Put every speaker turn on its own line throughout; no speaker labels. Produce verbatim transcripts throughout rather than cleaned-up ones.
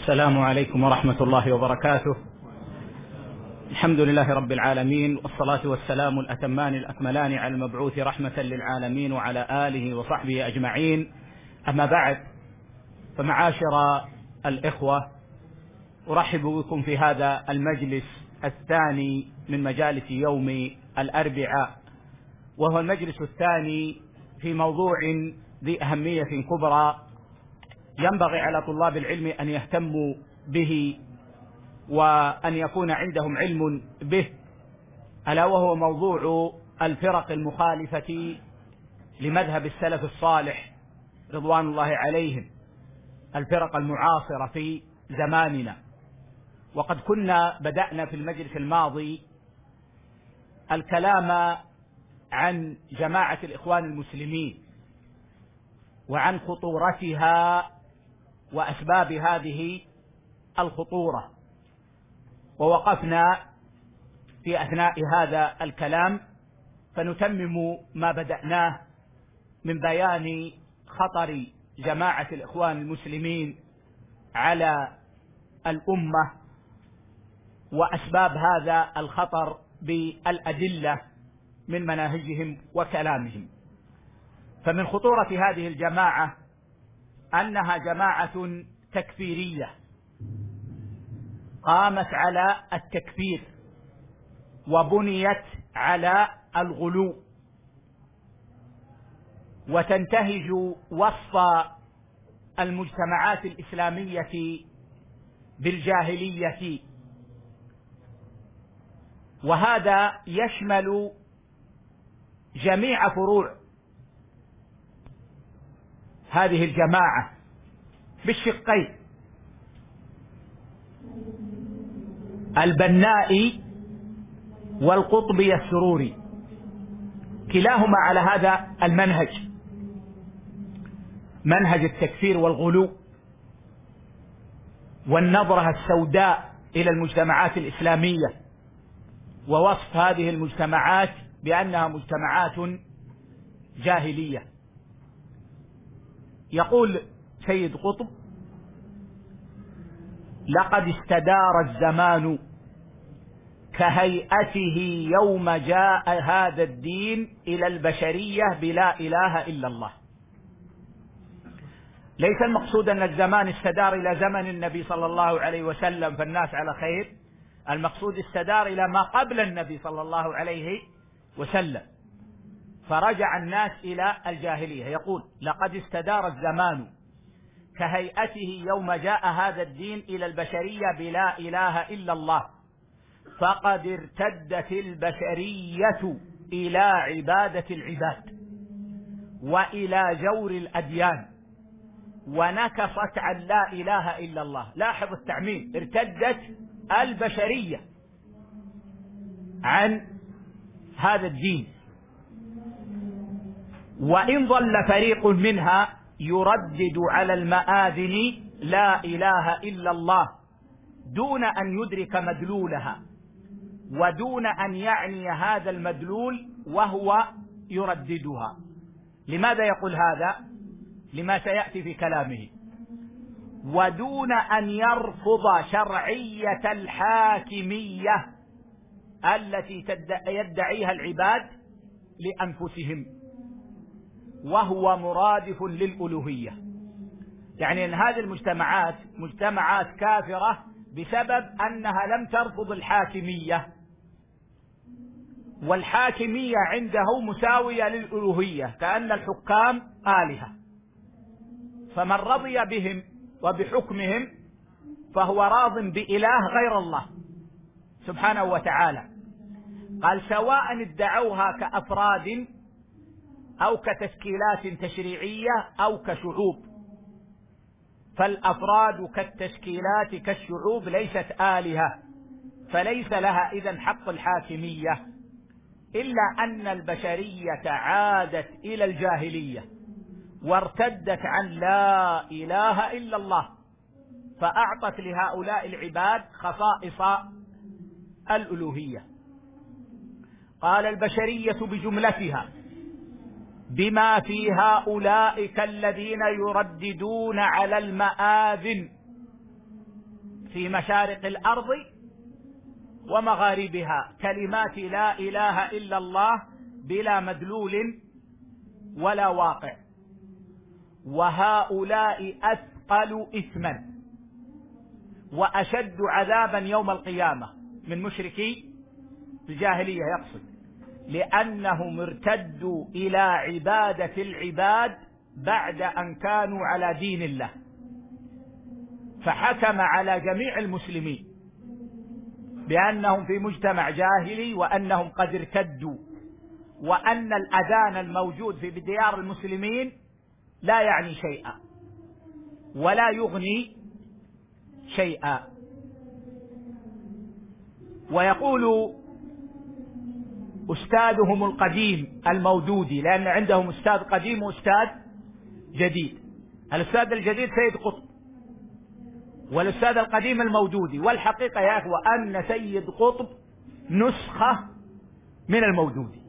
السلام عليكم ورحمة الله وبركاته. الحمد لله رب العالمين، والصلاة والسلام الأتمان الأكملان على المبعوث رحمة للعالمين وعلى آله وصحبه أجمعين. أما بعد، فمعاشر الإخوة، أرحب بكم في هذا المجلس الثاني من مجالس يوم الأربعاء، وهو المجلس الثاني في موضوع ذي أهمية كبرى ينبغي على طلاب العلم أن يهتموا به وأن يكون عندهم علم به، ألا وهو موضوع الفرق المخالفة لمذهب السلف الصالح رضوان الله عليهم، الفرق المعاصرة في زماننا. وقد كنا بدأنا في المجلس الماضي الكلام عن جماعة الإخوان المسلمين وعن خطورتها وأسباب هذه الخطورة، ووقفنا في أثناء هذا الكلام فنتمم ما بدأناه من بيان خطر جماعة الإخوان المسلمين على الأمة وأسباب هذا الخطر بالأدلة من مناهجهم وكلامهم. فمن خطورة هذه الجماعة أنها جماعة تكفيرية قامت على التكفير وبنيت على الغلو، وتنتهج وصف المجتمعات الإسلامية بالجاهلية، وهذا يشمل جميع فروع هذه الجماعة بالشقين، البنائي والقطبي السروري، كلاهما على هذا المنهج، منهج التكفير والغلو والنظرة السوداء إلى المجتمعات الإسلامية، ووصف هذه المجتمعات بأنها مجتمعات جاهلية. يقول سيد قطب: لقد استدار الزمان كهيئته يوم جاء هذا الدين إلى البشرية بلا إله إلا الله. ليس المقصود أن الزمان استدار إلى زمن النبي صلى الله عليه وسلم فالناس على خير، المقصود استدار إلى ما قبل النبي صلى الله عليه وسلم، فرجع الناس إلى الجاهلية. يقول: لقد استدار الزمان كهيئته يوم جاء هذا الدين إلى البشرية بلا إله إلا الله، فقد ارتدت البشرية إلى عبادة العباد وإلى جور الأديان ونكصت عن لا إله إلا الله. لاحظ التعميم: ارتدت البشرية عن هذا الدين، وإن ظل فريق منها يردد على المآذن لا إله إلا الله دون أن يدرك مدلولها ودون أن يعني هذا المدلول وهو يرددها. لماذا يقول هذا؟ لما سيأتي في كلامه: ودون أن يرفض شرعية الحاكمية التي يدعيها العباد لأنفسهم، وهو مرادف للألوهية. يعني أن هذه المجتمعات مجتمعات كافرة بسبب أنها لم ترفض الحاكمية، والحاكمية عنده مساوية للألوهية، كأن الحكام آلهة، فمن رضي بهم وبحكمهم فهو راض بإله غير الله سبحانه وتعالى. قال: سواء ادعوها كأفراد أو كتشكيلات تشريعية أو كشعوب، فالأفراد كالتشكيلات كالشعوب ليست آلهة، فليس لها إذن حق الحاكمية، إلا أن البشرية عادت إلى الجاهلية وارتدت عن لا إله إلا الله، فأعطت لهؤلاء العباد خصائص الألوهية. قال: البشرية بجملتها بما في هؤلاء الذين يرددون على المآذن في مشارق الأرض ومغاربها كلمات لا إله إلا الله بلا مدلول ولا واقع، وهؤلاء أثقل إثما وأشد عذابا يوم القيامة من مشركي الجاهلية، يقصد لأنهم ارتدوا إلى عبادة العباد بعد أن كانوا على دين الله، فحكم على جميع المسلمين بأنهم في مجتمع جاهلي وأنهم قد ارتدوا، وأن الأذان الموجود في ديار المسلمين لا يعني شيئا ولا يغني شيئا. ويقول أستاذهم القديم المودودي، لأن عندهم أستاذ قديم وأستاذ جديد، الأستاذ الجديد سيد قطب والأستاذ القديم المودودي، والحقيقة يا أخوة أن سيد قطب نسخة من المودودي،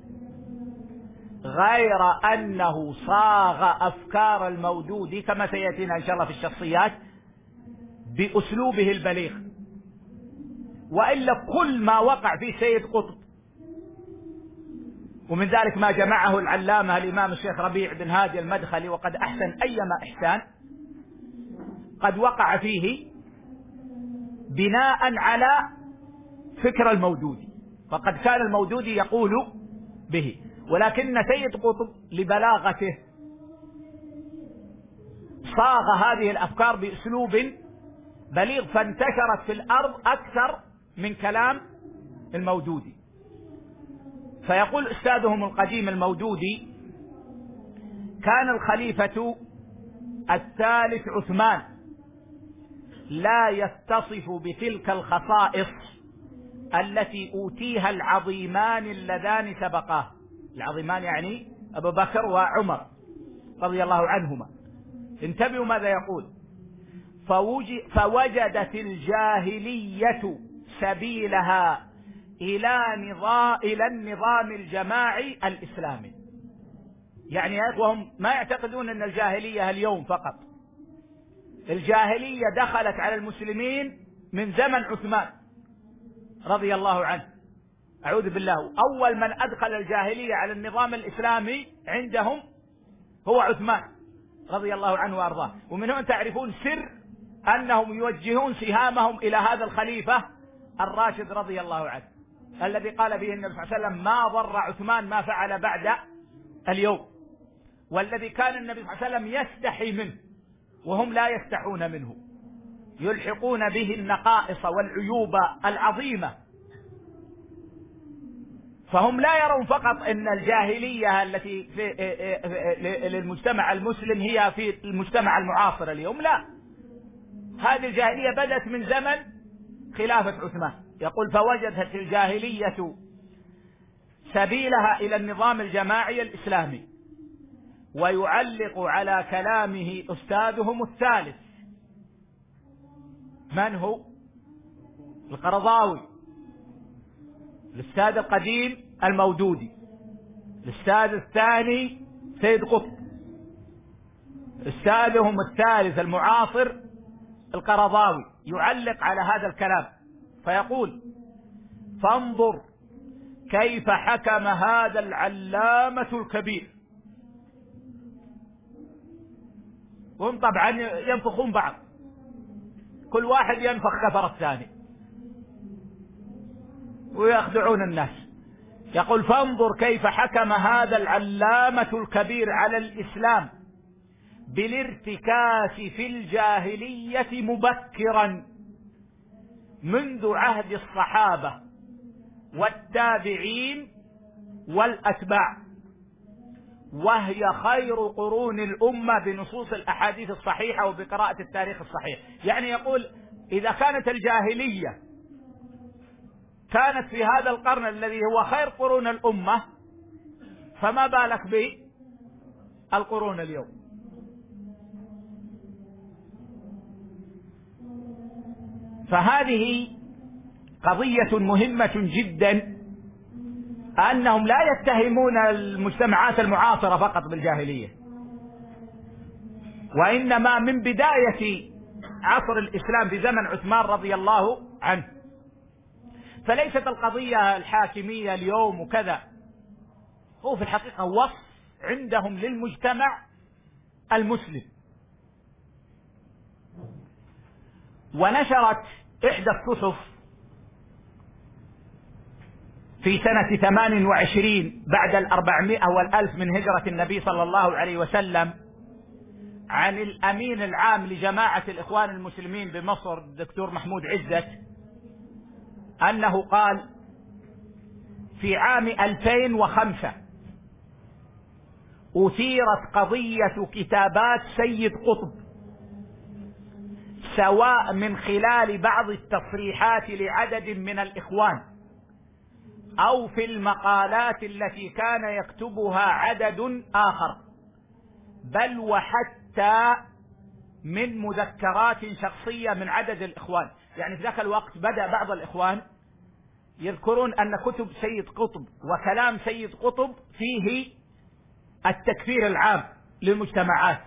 غير أنه صاغ أفكار المودودي كما سيأتينا إن شاء الله في الشخصيات بأسلوبه البليغ، وإلا كل ما وقع في سيد قطب، ومن ذلك ما جمعه العلامة الإمام الشيخ ربيع بن هادي المدخلي وقد أحسن أيما إحسان، قد وقع فيه بناء على فكر المودودي، فقد كان المودودي يقول به، ولكن سيد قطب لبلاغته صاغ هذه الأفكار بأسلوب بليغ فانتشرت في الأرض أكثر من كلام المودودي. فيقول أستاذهم القديم المودودي: كان الخليفة الثالث عثمان لا يتصف بتلك الخصائص التي أوتيها العظيمان اللذان سبقاه، العظيمان يعني أبو بكر وعمر رضي الله عنهما. انتبهوا ماذا يقول: فوجدت الجاهلية سبيلها إلى نظام إلى النظام الجماعي الإسلامي. يعني وهم ما يعتقدون أن الجاهلية اليوم فقط، الجاهلية دخلت على المسلمين من زمن عثمان رضي الله عنه، أعوذ بالله. أول من أدخل الجاهلية على النظام الإسلامي عندهم هو عثمان رضي الله عنه وأرضاه، ومن هنا تعرفون سر أنهم يوجهون سهامهم إلى هذا الخليفة الراشد رضي الله عنه، الذي قال به النبي صلى الله عليه وسلم: ما ضر عثمان ما فعل بعد اليوم، والذي كان النبي صلى الله عليه وسلم يستحي منه وهم لا يستحون منه، يلحقون به النقائص والعيوب العظيمة. فهم لا يرون فقط أن الجاهلية التي في للمجتمع المسلم هي في المجتمع المعاصر اليوم، لا، هذه الجاهلية بدأت من زمن خلافة عثمان. يقول: فوجدت الجاهلية سبيلها إلى النظام الجماعي الإسلامي. ويعلق على كلامه أستاذهم الثالث، من هو؟ القرضاوي، الأستاذ القديم المودودي، الأستاذ الثاني سيد قطب، أستاذهم الثالث المعاصر القرضاوي، يعلق على هذا الكلام فيقول: فانظر كيف حكم هذا العلامة الكبير. وهم طبعا ينفخون بعض، كل واحد ينفخ كفر الثاني ويخدعون الناس. يقول: فانظر كيف حكم هذا العلامة الكبير على الإسلام بالارتكاس في الجاهلية مبكرا منذ عهد الصحابة والتابعين والأتباع، وهي خير قرون الأمة بنصوص الأحاديث الصحيحة وبقراءة التاريخ الصحيح. يعني يقول إذا كانت الجاهلية كانت في هذا القرن الذي هو خير قرون الأمة، فما بالك بالقرون اليوم. فهذه قضية مهمة جدا، أنهم لا يتهمون المجتمعات المعاصرة فقط بالجاهلية، وإنما من بداية عصر الإسلام في زمن عثمان رضي الله عنه. فليست القضية الحاكمية اليوم وكذا، هو في الحقيقة وصف عندهم للمجتمع المسلم. ونشرت إحدى الصحف في سنة ثمان وعشرين بعد الأربعمائة والألف من هجرة النبي صلى الله عليه وسلم عن الأمين العام لجماعة الإخوان المسلمين بمصر الدكتور محمود عزت أنه قال في عام ألفين وخمسة أثيرت قضية كتابات سيد قطب، سواء من خلال بعض التصريحات لعدد من الإخوان أو في المقالات التي كان يكتبها عدد آخر، بل وحتى من مذكرات شخصية من عدد الإخوان. يعني في ذاك الوقت بدأ بعض الإخوان يذكرون أن كتب سيد قطب وكلام سيد قطب فيه التكفير العام للمجتمعات.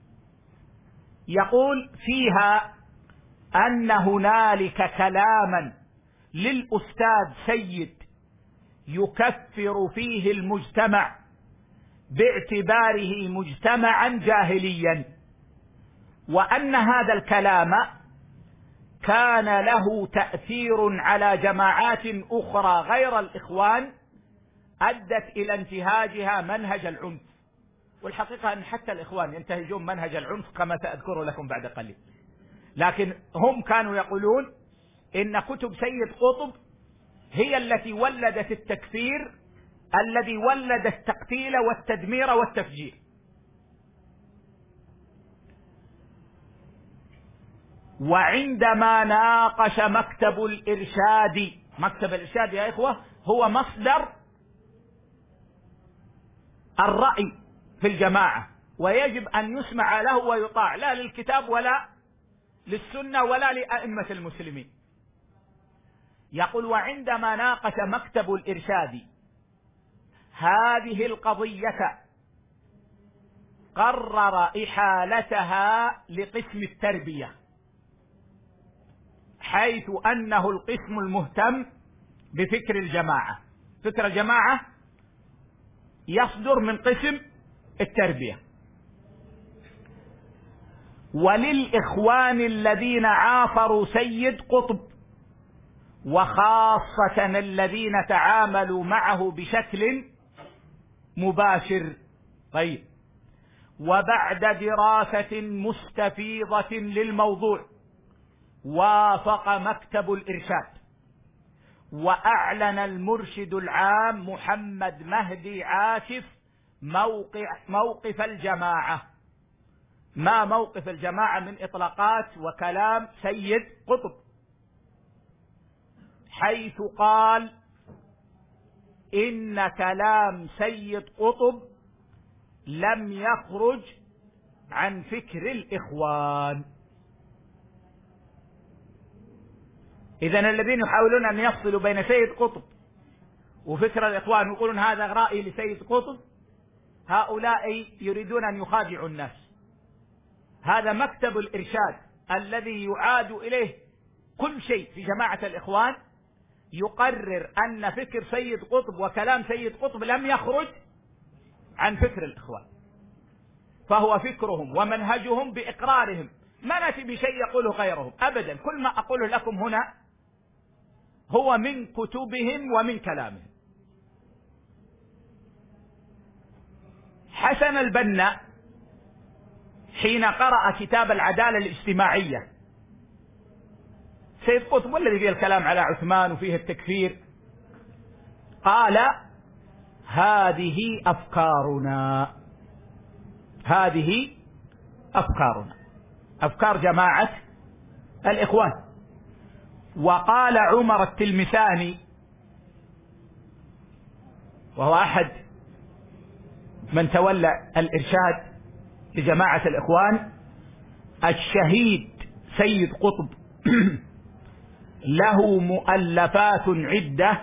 يقول فيها أن هنالك كلاما للأستاذ سيد يكفر فيه المجتمع باعتباره مجتمعا جاهليا، وأن هذا الكلام كان له تأثير على جماعات أخرى غير الإخوان أدت إلى انتهاجها منهج العنف. والحقيقة أن حتى الإخوان ينتهجون منهج العنف كما سأذكر لكم بعد قليل، لكن هم كانوا يقولون إن كتب سيد قطب هي التي ولدت التكفير الذي ولد التقتيل والتدمير والتفجير. وعندما ناقش مكتب الإرشاد، مكتب الإرشاد يا إخوة هو مصدر الرأي في الجماعة، ويجب أن يسمع له ويطاع، لا للكتاب ولا للسنة ولا لأئمة المسلمين. يقول وعندما ناقش مكتب الإرشاد هذه القضية قرر إحالتها لقسم التربية، حيث أنه القسم المهتم بفكر الجماعة. فكر الجماعة يصدر من قسم التربية. وللإخوان الذين عاصروا سيد قطب وخاصة الذين تعاملوا معه بشكل مباشر، طيب، وبعد دراسة مستفيضة للموضوع، وافق مكتب الإرشاد وأعلن المرشد العام محمد مهدي عاشف موقع موقف الجماعة. ما موقف الجماعة من إطلاقات وكلام سيد قطب؟ حيث قال إن كلام سيد قطب لم يخرج عن فكر الإخوان. إذن الذين يحاولون أن يفصلوا بين سيد قطب وفكر الإخوان ويقولون هذا رأي لسيد قطب، هؤلاء يريدون أن يخادعوا الناس. هذا مكتب الإرشاد الذي يعاد إليه كل شيء في جماعة الإخوان يقرر أن فكر سيد قطب وكلام سيد قطب لم يخرج عن فكر الإخوان، فهو فكرهم ومنهجهم بإقرارهم، ما نأتي بشيء يقوله غيرهم أبدا. كل ما أقوله لكم هنا هو من كتبهم ومن كلامهم. حسن البنا حين قرأ كتاب العدالة الاجتماعية، سيد قطب والذي فيه الكلام على عثمان وفيه التكفير، قال هذه أفكارنا، هذه أفكارنا، أفكار جماعة الإخوان. وقال عمر التلمساني وهو أحد من تولى الإرشاد لجماعة الإخوان، الشهيد سيد قطب له مؤلفات عدة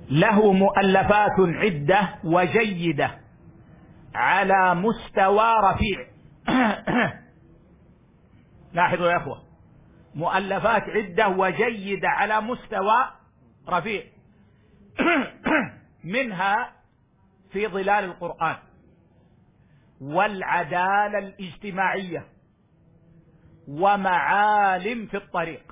له مؤلفات عدة وجيدة على مستوى رفيع. لاحظوا يا أخوة، مؤلفات عدة وجيدة على مستوى رفيع. منها في ظلال القرآن، والعدالة الاجتماعية، ومعالم في الطريق.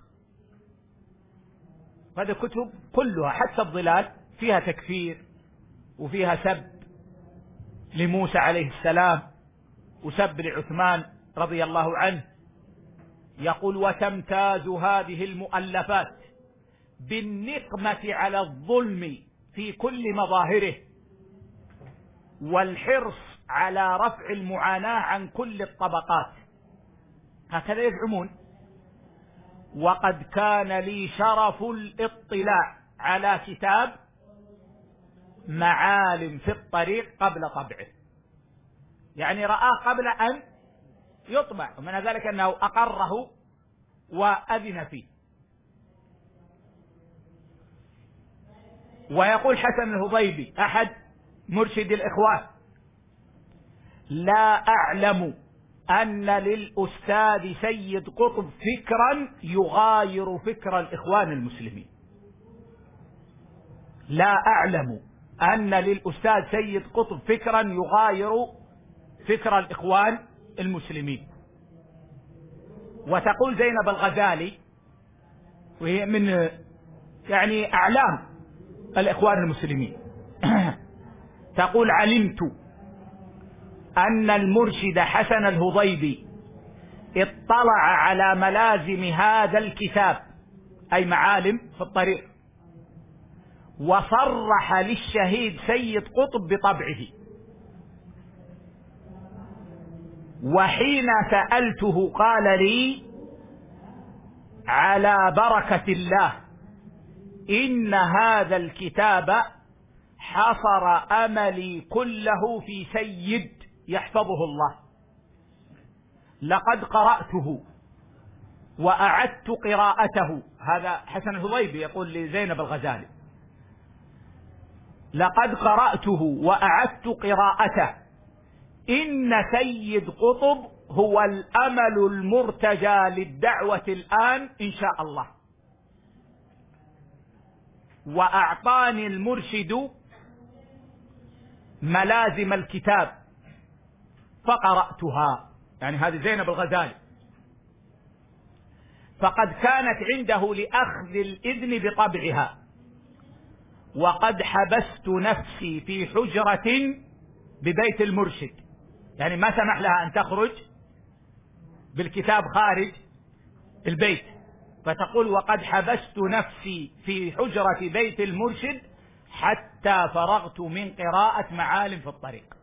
هذه كتب كلها حتى الظلال فيها تكفير، وفيها سب لموسى عليه السلام، وسب لعثمان رضي الله عنه. يقول: وتمتاز هذه المؤلفات بالنقمة على الظلم في كل مظاهره، والحرص على رفع المعاناة عن كل الطبقات. هكذا يزعمون. وقد كان لي شرف الاطلاع على كتاب معالم في الطريق قبل طبعه، يعني رآه قبل أن يطبع، ومن ذلك أنه أقره وأذن فيه. ويقول حسن الهضيبي أحد مرشد الإخوان: لا أعلم أن للأستاذ سيد قطب فكرا يغاير فكر الإخوان المسلمين. لا أعلم أن للأستاذ سيد قطب فكرا يغاير فكر الإخوان المسلمين. وتقول زينب الغزالي، وهي من يعني أعلام الإخوان المسلمين، تقول: علمت أن المرشد حسن الهضيبي اطلع على ملازم هذا الكتاب، أي معالم في الطريق، وصرح للشهيد سيد قطب بطبعه. وحين سألته قال لي: على بركة الله، إن هذا الكتاب حصر أملي كله في سيد يحفظه الله. لقد قرأته وأعدت قراءته. هذا حسن الهضيبي يقول لزينب الغزالي: لقد قرأته وأعدت قراءته، إن سيد قطب هو الأمل المرتجى للدعوة الآن إن شاء الله. وأعطاني المرشد ملازم الكتاب فقرأتها. يعني هذه زينب الغزالي. فقد كانت عنده لأخذ الإذن بطبعها، وقد حبست نفسي في حجرة ببيت المرشد، يعني ما سمح لها أن تخرج بالكتاب خارج البيت. فتقول: وقد حبست نفسي في حجرة بيت المرشد حتى فرغت من قراءة معالم في الطريق.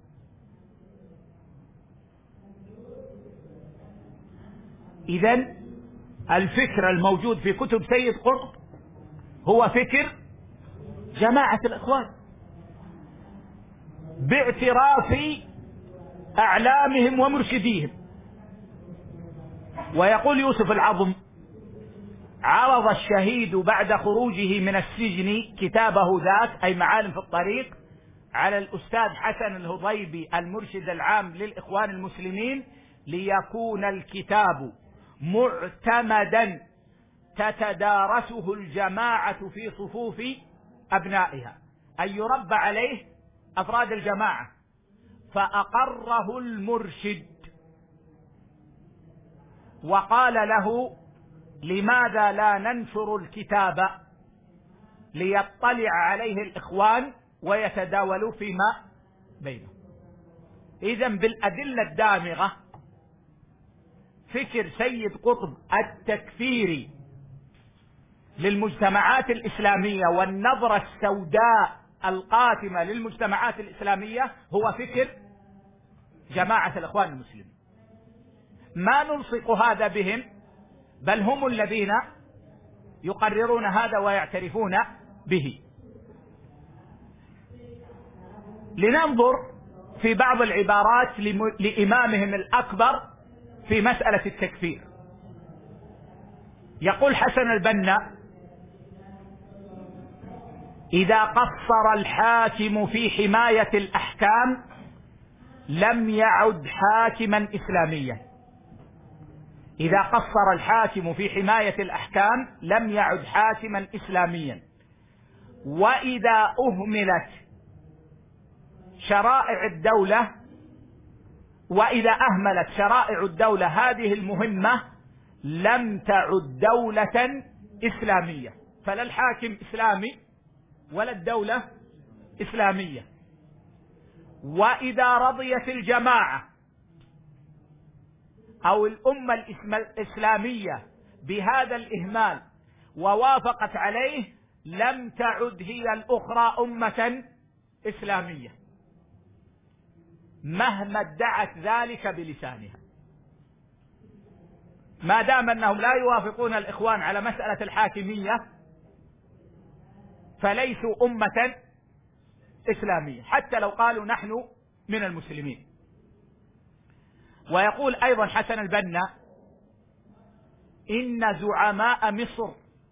إذن الفكر الموجود في كتب سيد قطب هو فكر جماعة الإخوان باعتراف أعلامهم ومرشديهم. ويقول يوسف العظم: عرض الشهيد بعد خروجه من السجن كتابه ذاك، أي معالم في الطريق، على الأستاذ حسن الهضيبي المرشد العام للإخوان المسلمين، ليكون الكتاب معتمدا تتدارسه الجماعة في صفوف أبنائها، أي يربى عليه أفراد الجماعة. فأقره المرشد وقال له: لماذا لا ننشر الكتاب ليطلع عليه الإخوان ويتداولوا فيما بينهم؟ إذن بالأدلة الدامغة فكر سيد قطب التكفيري للمجتمعات الإسلامية والنظرة السوداء القاتمة للمجتمعات الإسلامية هو فكر جماعة الإخوان المسلمين. ما نلصق هذا بهم، بل هم الذين يقررون هذا ويعترفون به. لننظر في بعض العبارات لإمامهم الأكبر في مسألة التكفير. يقول حسن البنا: إذا قصر الحاكم في حماية الأحكام لم يعد حاكما إسلاميا. إذا قصر الحاكم في حماية الأحكام لم يعد حاكما إسلاميا. وإذا أهملت شرائع الدولة وإذا أهملت شرائع الدولة هذه المهمة لم تعد دولة إسلامية. فلا الحاكم إسلامي ولا الدولة إسلامية. وإذا رضيت الجماعة أو الأمة الإسلامية بهذا الإهمال ووافقت عليه لم تعد هي الأخرى أمة إسلامية مهما ادعت ذلك بلسانها. ما دام أنهم لا يوافقون الإخوان على مسألة الحاكمية فليسوا أمة إسلامية حتى لو قالوا نحن من المسلمين. ويقول أيضا حسن البنا إن زعماء مصر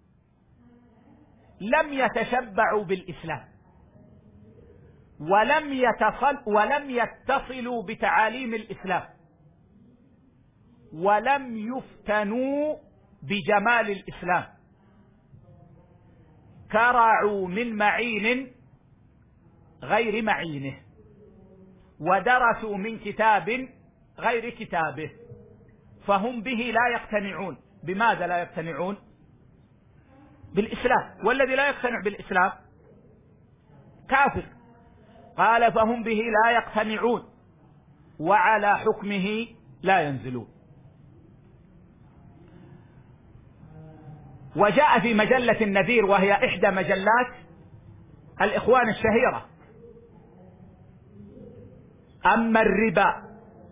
لم يتشبعوا بالإسلام ولم يتصل ولم يتصلوا بتعاليم الإسلام ولم يفتنوا بجمال الإسلام، كرعوا من معين غير معينه ودرسوا من كتاب غير كتابه فهم به لا يقتنعون. بماذا لا يقتنعون؟ بالإسلام، والذي لا يقتنع بالإسلام كافر. قال فهم به لا يقتنعون وعلى حكمه لا ينزلون. وجاء في مجلة النذير وهي إحدى مجلات الإخوان الشهيرة: أما الربا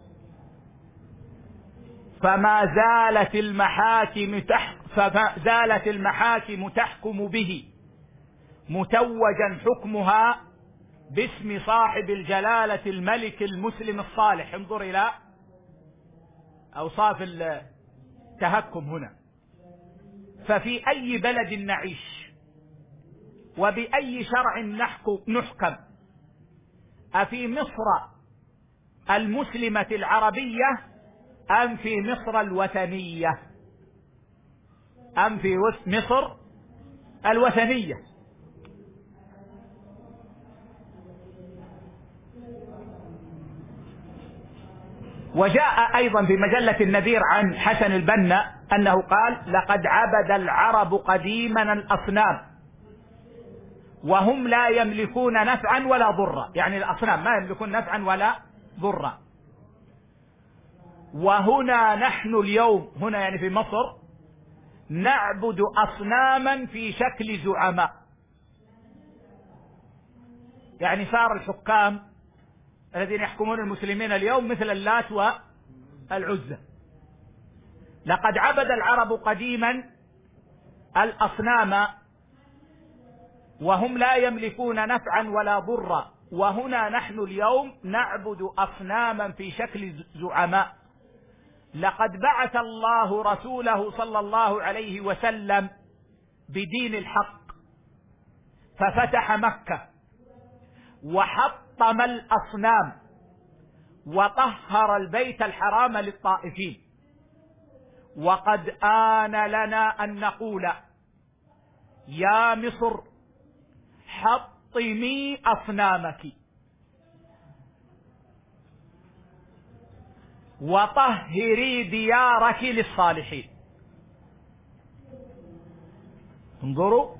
فما زالت المحاكم تح... فما زالت المحاكم تحكم به متوجا حكمها باسم صاحب الجلالة الملك المسلم الصالح. انظر إلى أوصاف التهكم هنا. ففي أي بلد نعيش وبأي شرع نحكم؟ أفي مصر المسلمة العربية أم في مصر الوثنية؟ أم في مصر الوثنية؟ وجاء أيضا في مجلة النذير عن حسن البنا أنه قال: لقد عبد العرب قديما الأصنام وهم لا يملكون نفعا ولا ضرا. يعني الأصنام ما يملكون نفعا ولا ضرا. وهنا نحن اليوم، هنا يعني في مصر، نعبد أصناما في شكل زعماء. يعني صار الحكام الذين يحكمون المسلمين اليوم مثل اللات والعزى. لقد عبد العرب قديما الأصنام وهم لا يملكون نفعا ولا ضرا، وهنا نحن اليوم نعبد أصناما في شكل زعماء. لقد بعث الله رسوله صلى الله عليه وسلم بدين الحق ففتح مكة وحطم الأصنام وطهر البيت الحرام للطائفين. وقد آن لنا أن نقول: يا مصر حطمي أصنامك وطهري ديارك للصالحين. انظروا،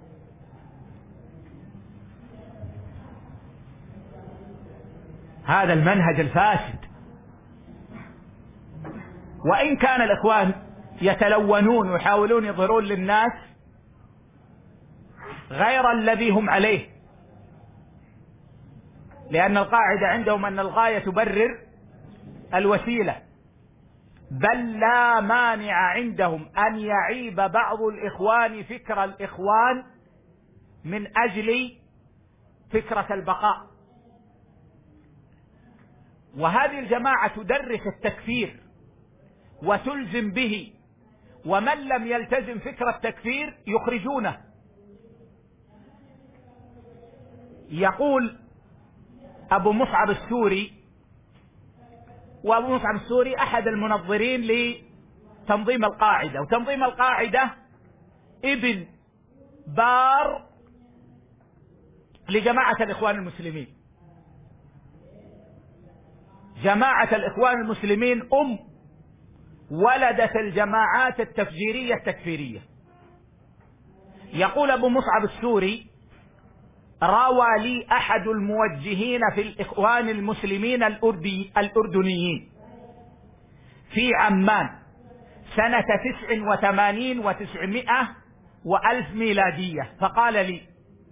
هذا المنهج الفاسد. وإن كان الإخوان يتلونون ويحاولون يظهرون للناس غير الذي هم عليه، لأن القاعدة عندهم أن الغاية تبرر الوسيلة، بل لا مانع عندهم أن يعيب بعض الإخوان فكر الإخوان من أجل فكرة البقاء. وهذه الجماعة تدرس التكفير وتلزم به، ومن لم يلتزم فكرة التكفير يخرجونه. يقول أبو مصعب السوري، وأبو مصعب السوري أحد المنظرين لتنظيم القاعدة، وتنظيم القاعدة ابن بار لجماعة الإخوان المسلمين. جماعة الإخوان المسلمين أم ولدت الجماعات التفجيرية التكفيرية. يقول أبو مصعب السوري: روى لي أحد الموجهين في الإخوان المسلمين الأردنيين في عمان سنة تسع وثمانين وتسعمائة وألف ميلادية، فقال لي: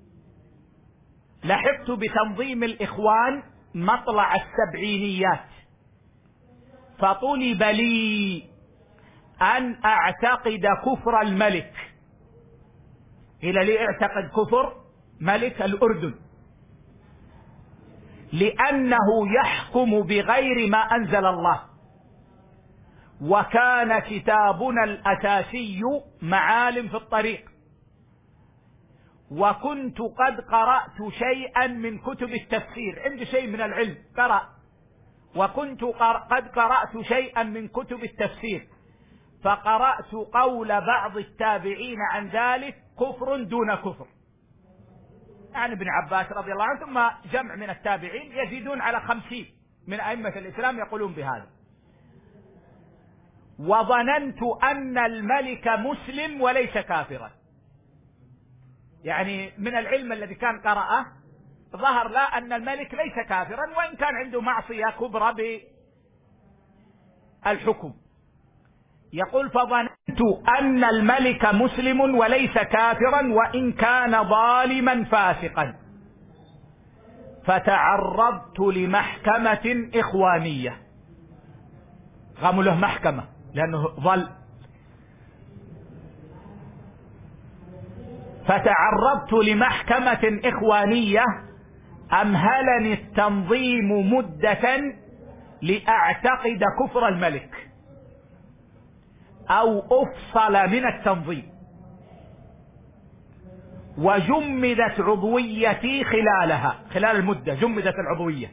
لحقت بتنظيم الإخوان مطلع السبعينيات، فطلب لي أن أعتقد كفر الملك. قيل لي: اعتقد كفر ملك الأردن، لأنه يحكم بغير ما أنزل الله، وكان كتابنا الأساسي معالم في الطريق، وكنت قد قرأت شيئا من كتب التفسير، عندي شيء من العلم قرأ، وكنت قد قرأت شيئا من كتب التفسير، فقرأت قول بعض التابعين عن ذلك كفر دون كفر، يعني ابن عباس رضي الله عنه ثم جمع من التابعين يزيدون على خمسين من أئمة الإسلام يقولون بهذا. وظننت أن الملك مسلم وليس كافرا، يعني من العلم الذي كان قرأه ظهر لا أن الملك ليس كافرا، وإن كان عنده معصية كبرى بالحكم. يقول: فظننت أن الملك مسلم وليس كافرا وإن كان ظالما فاسقا، فتعرضت لمحكمة إخوانية. قاموا له محكمة لأنه ظل. فتعرضت لمحكمة إخوانية أمهلني التنظيم مدة لأعتقد كفر الملك أو أفصل من التنظيم، وجمدت عضويتي خلالها، خلال المدة جمدت العضوية،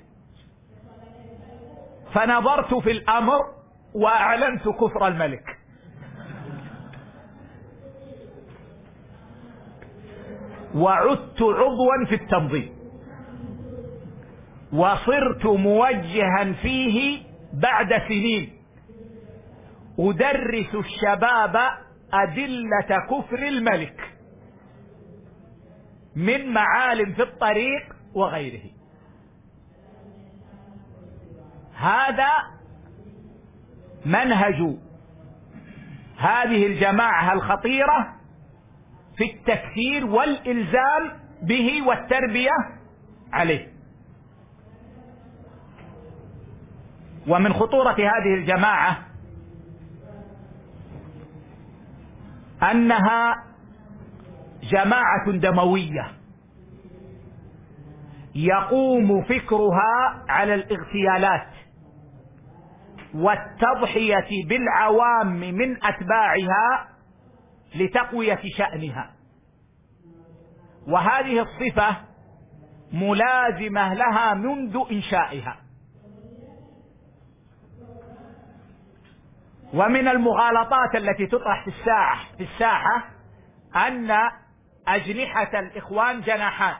فنظرت في الأمر وأعلنت كفر الملك، وعدت عضوا في التنظيم، وصرت موجها فيه بعد سنين أدرس الشباب أدلة كفر الملك من معالم في الطريق وغيره. هذا منهج هذه الجماعة الخطيرة في التكفير والإلزام به والتربية عليه. ومن خطورة هذه الجماعة أنها جماعة دموية يقوم فكرها على الاغتيالات والتضحية بالعوام من أتباعها لتقوية شأنها، وهذه الصفة ملازمة لها منذ إنشائها. ومن المغالطات التي تطرح في الساحة في الساحة أن أجنحة الإخوان جناحان: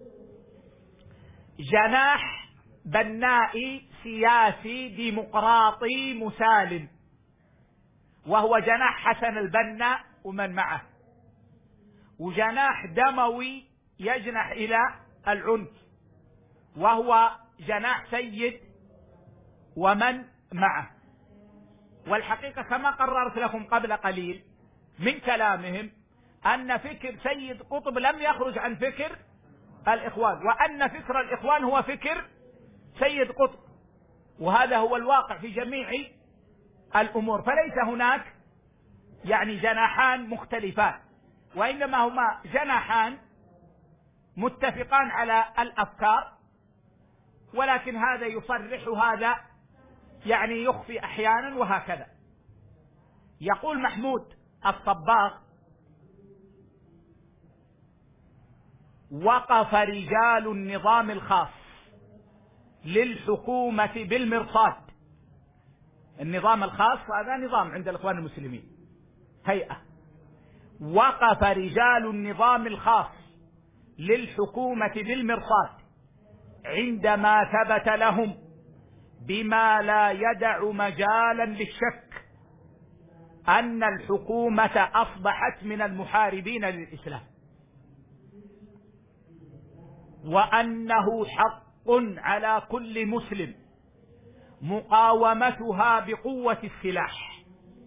جناح بنائي سياسي ديمقراطي مسالم، وهو جناح حسن البنا ومن معه، وجناح دموي يجنح إلى العنف، وهو جناح سيد ومن معه. والحقيقة كما قررت لكم قبل قليل من كلامهم أن فكر سيد قطب لم يخرج عن فكر الإخوان، وأن فكر الإخوان هو فكر سيد قطب، وهذا هو الواقع في جميع الأمور. فليس هناك يعني جناحان مختلفان، وإنما هما جناحان متفقان على الأفكار، ولكن هذا يصرح هذا يعني يخفي أحيانا، وهكذا. يقول محمود الصباغ: وقف رجال النظام الخاص للحكومة بالمرصاد. النظام الخاص هذا نظام عند الإخوان المسلمين، هيئة. وقف رجال النظام الخاص للحكومة بالمرصاد عندما ثبت لهم بما لا يدع مجالا للشك أن الحكومة أصبحت من المحاربين للإسلام، وأنه حق على كل مسلم مقاومتها بقوة السلاح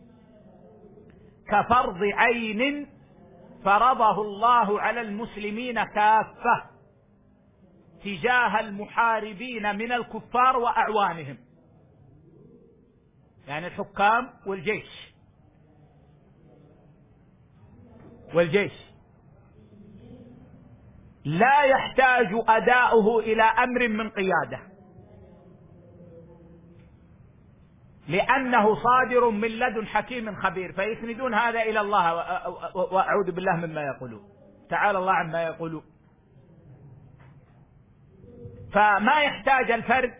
كفرض عين فرضه الله على المسلمين كافة تجاه المحاربين من الكفار وأعوانهم، يعني الحكام والجيش والجيش لا يحتاج أداؤه إلى أمر من قيادة، لأنه صادر من لدن حكيم خبير، فيسندون هذا إلى الله وأعوذ بالله مما يقولون، تعالى الله عما يقولون. فما يحتاج الفرد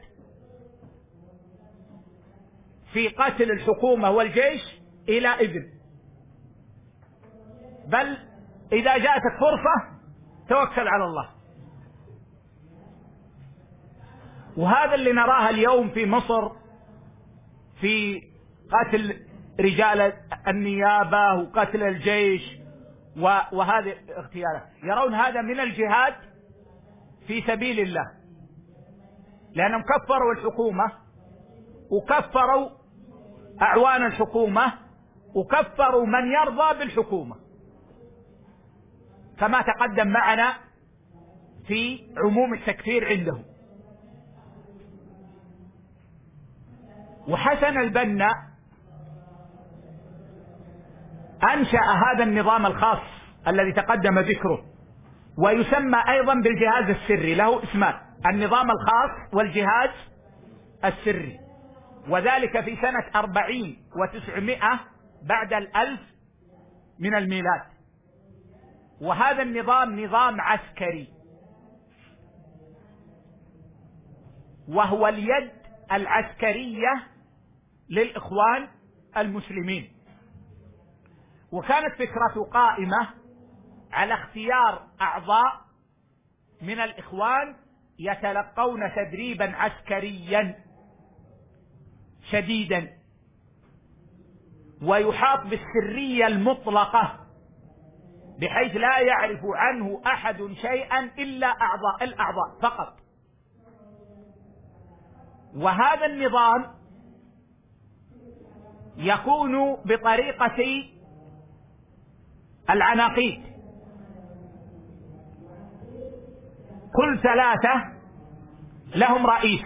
في قتل الحكومة والجيش إلى إذن، بل إذا جاءتك فرصة توكل على الله. وهذا اللي نراه اليوم في مصر في قتل رجال النيابة وقتل الجيش وهذه اغتيالات، يرون هذا من الجهاد في سبيل الله، لأنهم كفروا الحكومة وكفروا أعوان الحكومة وكفروا من يرضى بالحكومة، كما تقدم معنا في عموم التكفير عندهم. وحسن البنا أنشأ هذا النظام الخاص الذي تقدم ذكره، ويسمى أيضا بالجهاز السري، له اسمان: النظام الخاص والجهاز السري، وذلك في سنة أربعين وتسعمائة بعد الألف من الميلاد. وهذا النظام نظام عسكري، وهو اليد العسكرية للإخوان المسلمين. وكانت فكرته قائمة على اختيار أعضاء من الإخوان يتلقون تدريبا عسكريا شديدا، ويحاط بالسرية المطلقة بحيث لا يعرف عنه أحد شيئا إلا أعضاء الأعضاء فقط. وهذا النظام يكون بطريقة العناقيد، كل ثلاثة لهم رئيس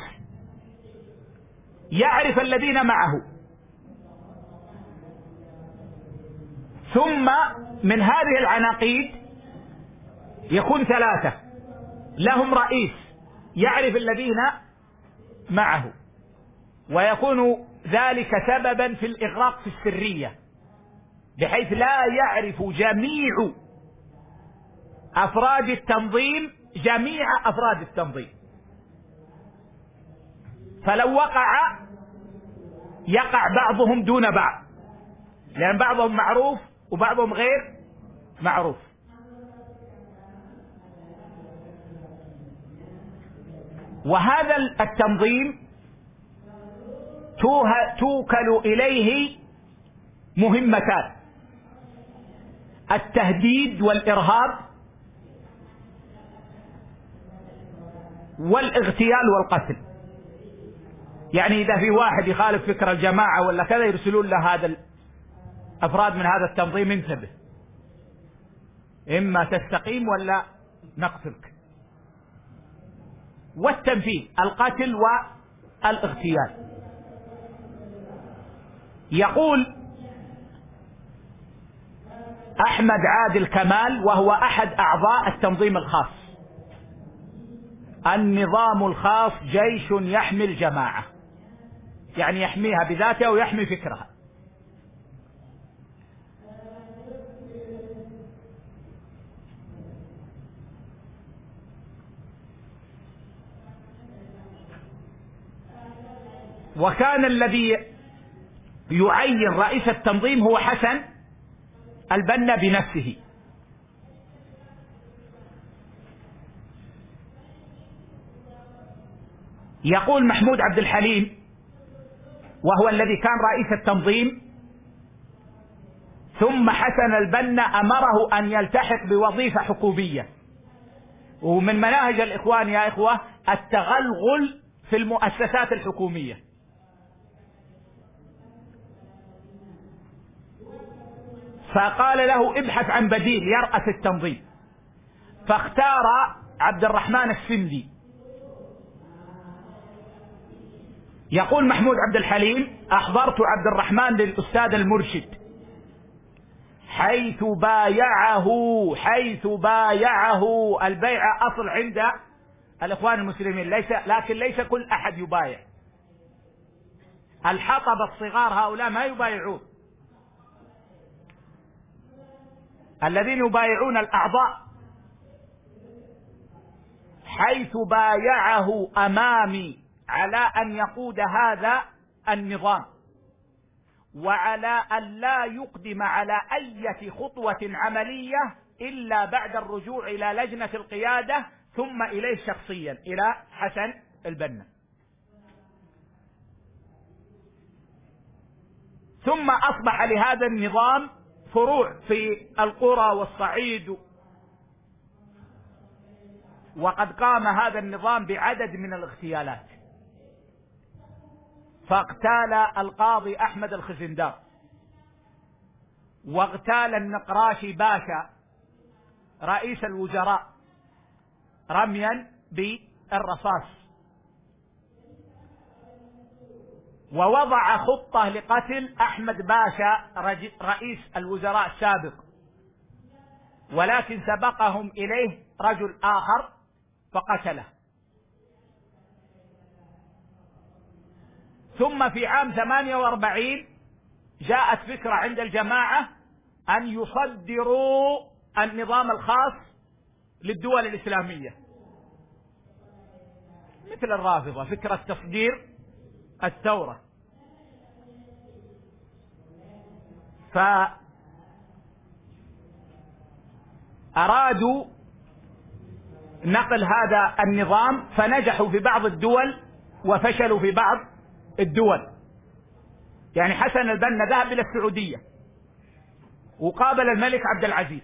يعرف الذين معه، ثم من هذه العناقيد يكون ثلاثة لهم رئيس يعرف الذين معه، ويكون ذلك سببا في الإغراق في السرية بحيث لا يعرف جميع أفراد التنظيم جميع أفراد التنظيم، فلو وقع يقع بعضهم دون بعض، لأن بعضهم معروف وبعضهم غير معروف. وهذا التنظيم توكل إليه مهمتان: التهديد والإرهاب والاغتيال والقتل. يعني إذا في واحد يخالف فكر الجماعة ولا كذا يرسلون له هذا أفراد من هذا التنظيم: انتبه، إما تستقيم ولا نقتلك. والتنفيذ: القتل والاغتيال. يقول أحمد عادل كمال وهو أحد أعضاء التنظيم الخاص: النظام الخاص جيش يحمي الجماعة، يعني يحميها بذاته ويحمي فكرها. وكان الذي يعين رئيس التنظيم هو حسن البنا بنفسه. يقول محمود عبد الحليم وهو الذي كان رئيس التنظيم: ثم حسن البنا أمره أن يلتحق بوظيفة حكومية. ومن مناهج الإخوان يا إخوة التغلغل في المؤسسات الحكومية. فقال له: ابحث عن بديل يرأس التنظيم. فاختار عبد الرحمن السندي. يقول محمود عبد الحليم: أحضرت عبد الرحمن للأستاذ المرشد حيث بايعه حيث بايعه البيعة أصل عند الإخوان المسلمين، ليس لكن ليس كل أحد يبايع. الحطب الصغار هؤلاء ما يبايعون، الذين يبايعون الأعضاء. حيث بايعه أمامي على أن يقود هذا النظام، وعلى أن لا يقدم على أي خطوة عملية إلا بعد الرجوع إلى لجنة القيادة ثم إليه شخصيا إلى حسن البنا. ثم أصبح لهذا النظام فروع في القرى والصعيد، وقد قام هذا النظام بعدد من الاغتيالات. فاغتال القاضي أحمد الخزندار، واغتال النقراشي باشا رئيس الوزراء رميا بالرصاص، ووضع خطة لقتل أحمد باشا رئيس الوزراء السابق، ولكن سبقهم إليه رجل آخر فقتله. ثم في عام ثمانية وأربعين جاءت فكرة عند الجماعة أن يصدروا النظام الخاص للدول الإسلامية مثل الرافضة، فكرة تصدير الثورة. فأرادوا نقل هذا النظام، فنجحوا في بعض الدول وفشلوا في بعض الدول. يعني حسن البنا ذهب إلى السعودية وقابل الملك عبد العزيز،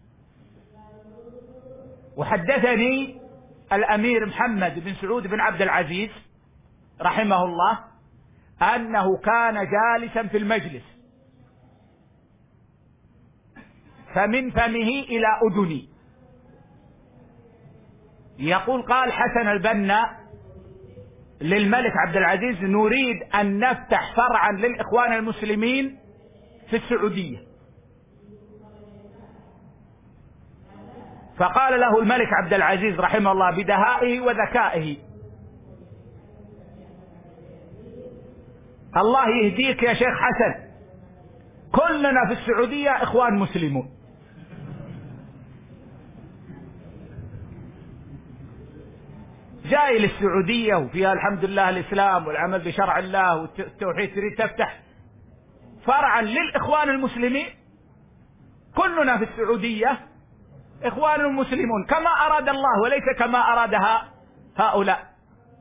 وحدثني الأمير محمد بن سعود بن عبد العزيز رحمه الله أنه كان جالسا في المجلس فمن فمه إلى أذني يقول: قال حسن البنا للملك عبد العزيز: نريد أن نفتح فرعا للإخوان المسلمين في السعودية. فقال له الملك عبد العزيز رحمه الله بدهائه وذكائه: الله يهديك يا شيخ حسن، كلنا في السعودية إخوان مسلمون. جاي للسعودية وفيها الحمد لله الإسلام والعمل بشرع الله والتوحيد، تريد تفتح فرعا للإخوان المسلمين؟ كلنا في السعودية إخوان مسلمون كما أراد الله وليس كما أرادها هؤلاء.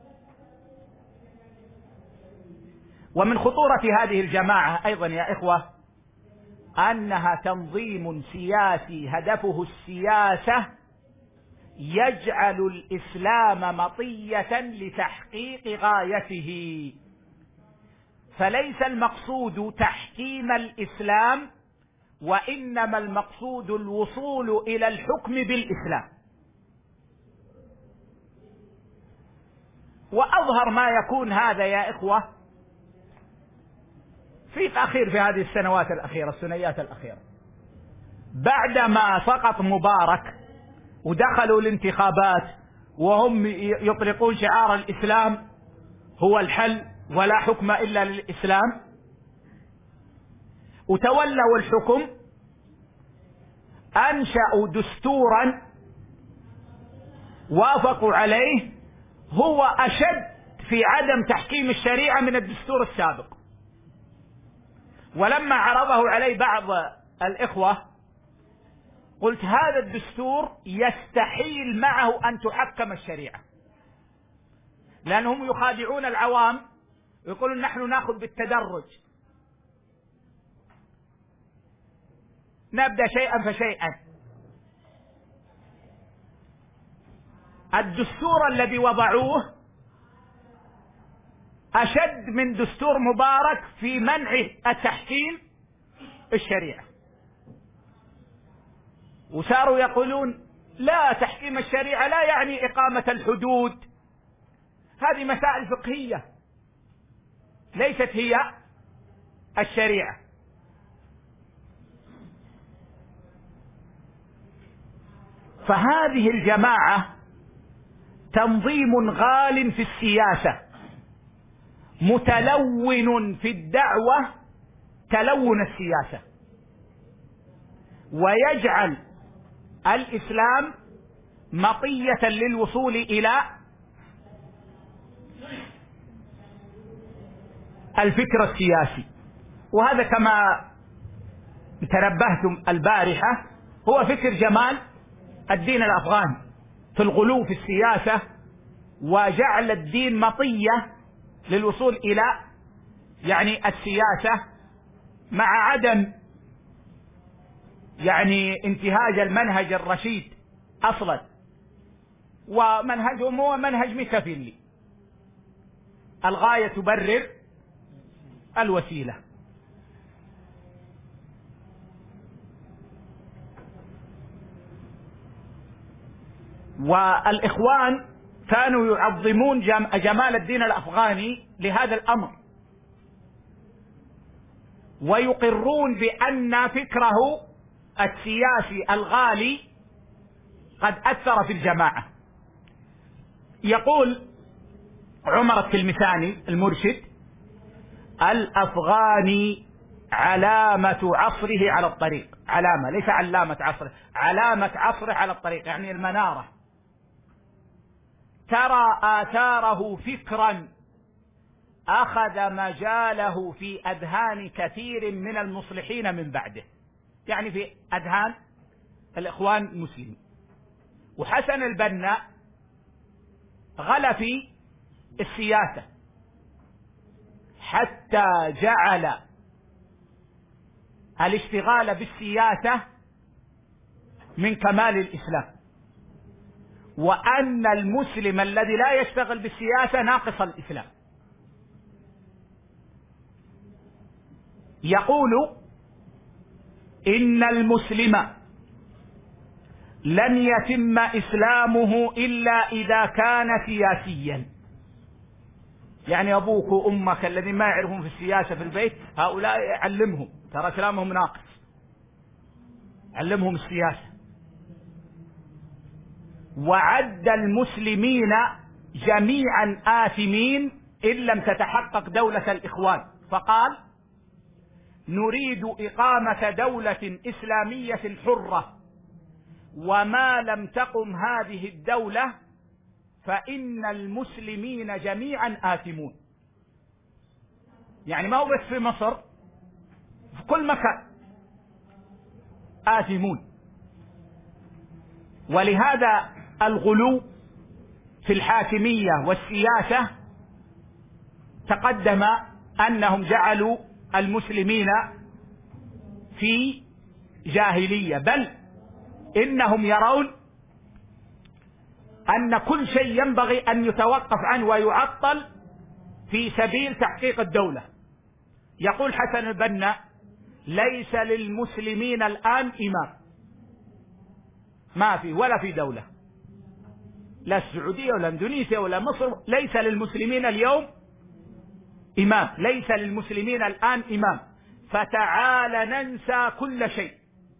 ومن خطورة هذه الجماعة أيضا يا إخوة أنها تنظيم سياسي هدفه السياسة يجعل الإسلام مطية لتحقيق غايته، فليس المقصود تحكيم الإسلام، وإنما المقصود الوصول إلى الحكم بالإسلام. وأظهر ما يكون هذا يا إخوة في الأخير في هذه السنوات الأخيرة السنيات الأخيرة، بعدما سقط مبارك ودخلوا الانتخابات وهم يطلقون شعار الإسلام هو الحل ولا حكم إلا للإسلام، وتولوا الحكم، أنشأوا دستورا وافقوا عليه هو أشد في عدم تحكيم الشريعة من الدستور السابق. ولما عرضه علي بعض الإخوة قلت هذا الدستور يستحيل معه أن تحكم الشريعة، لأنهم يخادعون العوام ويقولون نحن نأخذ بالتدرج، نبدأ شيئا فشيئا. الدستور الذي وضعوه أشد من دستور مبارك في منع التحكيم الشريعة، وصاروا يقولون لا، تحكيم الشريعة لا يعني إقامة الحدود، هذه مسائل فقهية ليست هي الشريعة. فهذه الجماعة تنظيم غال في السياسة، متلون في الدعوة تلون السياسة، ويجعل الإسلام مطية للوصول إلى الفكر السياسي. وهذا كما تنبهتم البارحة هو فكر جمال الدين الأفغاني في الغلو في السياسة، وجعل الدين مطية للوصول إلى يعني السياسة، مع عدم يعني انتهاج المنهج الرشيد أصلا. ومنهجهم هو منهج ميكافيلي، الغاية تبرر الوسيلة. والإخوان كانوا يعظمون جمال الدين الأفغاني لهذا الأمر، ويقرون بأن فكره السياسي الغالي قد أثر في الجماعة. يقول عمر التلمساني المرشد: الأفغاني علامة عصره على الطريق، علامة ليس علامة عصره، علامة عصره على الطريق يعني المنارة، ترى آثاره فكرا أخذ مجاله في أذهان كثير من المصلحين من بعده، يعني في أذهان الإخوان المسلمين. وحسن البنا غلا في السياسة حتى جعل الاشتغال بالسياسة من كمال الإسلام، وأن المسلم الذي لا يشتغل بالسياسة ناقص الإسلام. يقول إن المسلم لن يتم إسلامه إلا إذا كان سياسيا، يعني أبوك وأمك الذين ما يعرفون في السياسة في البيت هؤلاء علمهم، ترى إسلامهم ناقص، علمهم السياسة. وعد المسلمين جميعا آثمين إن لم تتحقق دولة الإخوان، فقال: نريد إقامة دولة إسلامية حرة، وما لم تقم هذه الدولة فإن المسلمين جميعا آثمون. يعني ما هو بس في مصر، في كل مكان آثمون. ولهذا الغلو في الحاكمية والسياسة تقدم أنهم جعلوا المسلمين في جاهلية، بل إنهم يرون أن كل شيء ينبغي أن يتوقف عنه ويعطل في سبيل تحقيق الدولة. يقول حسن البنا: ليس للمسلمين الآن إمام، ما في ولا في دولة، لا السعودية ولا اندونيسيا ولا مصر، ليس للمسلمين اليوم إمام، ليس للمسلمين الآن إمام، فتعال ننسى كل شيء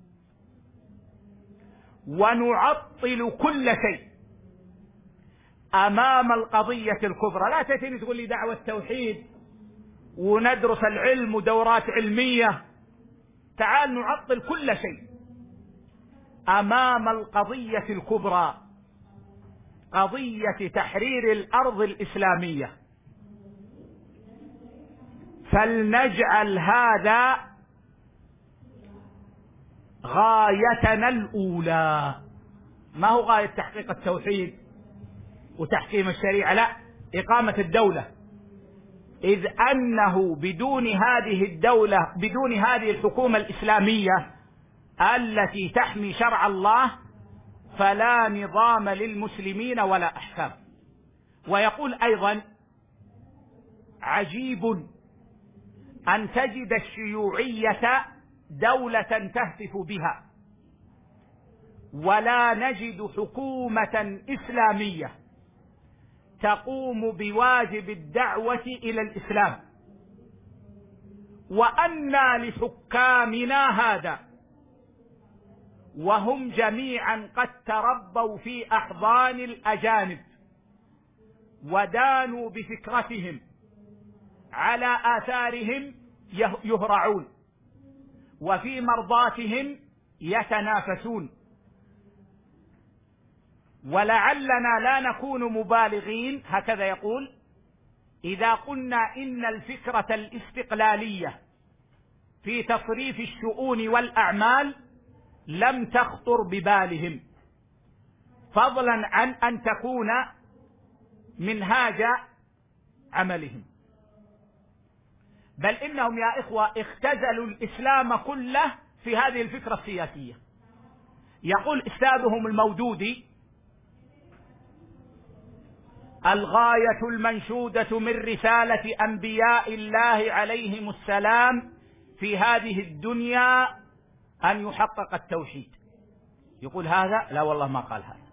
ونعطل كل شيء أمام القضية الكبرى. لا تأتيني تقول لي دعوة توحيد وندرس العلم ودورات علمية، تعال نعطل كل شيء أمام القضية الكبرى، قضية تحرير الأرض الإسلامية. فلنجعل هذا غايتنا الأولى. ما هو غاية تحقيق التوحيد وتحكيم الشريعة، لا، إقامة الدولة، إذ أنه بدون هذه الدولة، بدون هذه الحكومة الإسلامية التي تحمي شرع الله، فلا نظام للمسلمين ولا أحكام. ويقول أيضا: عجيب أن تجد الشيوعية دولة تهتف بها، ولا نجد حكومة إسلامية تقوم بواجب الدعوة إلى الإسلام، وأنى لحكامنا هذا وهم جميعا قد تربوا في أحضان الأجانب ودانوا بفكرتهم، على آثارهم يهرعون وفي مرضاتهم يتنافسون. ولعلنا لا نكون مبالغين، هكذا يقول، إذا قلنا إن الفكرة الاستقلالية في تصريف الشؤون والأعمال لم تخطر ببالهم، فضلا عن أن تكون منهاج عملهم. بل إنهم يا إخوة اختزلوا الإسلام كله في هذه الفكرة السياسية. يقول أستاذهم المودودي: الغاية المنشودة من رسالة أنبياء الله عليهم السلام في هذه الدنيا أن يحقق التوحيد. يقول هذا؟ لا والله ما قال هذا.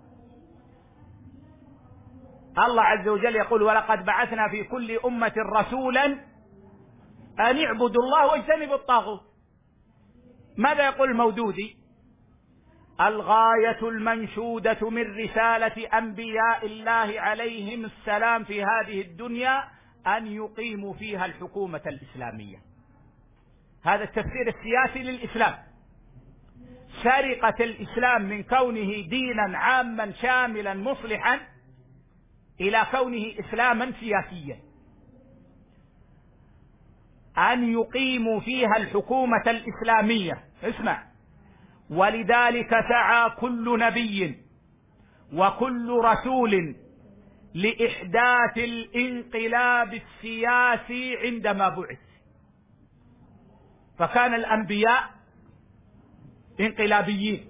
الله عز وجل يقول: ولقد بعثنا في كل أمة رسولا أن اعبدوا الله واجتنبوا الطاغوت. ماذا يقول المودودي؟ الغاية المنشودة من رسالة أنبياء الله عليهم السلام في هذه الدنيا أن يقيموا فيها الحكومة الإسلامية. هذا التفسير السياسي للإسلام. سرقة الإسلام من كونه دينا عاما شاملا مصلحا إلى كونه إسلاما سياسيا، أن يقيموا فيها الحكومة الإسلامية. اسمع: ولذلك سعى كل نبي وكل رسول لإحداث الانقلاب السياسي عندما بعث. فكان الأنبياء انقلابيين،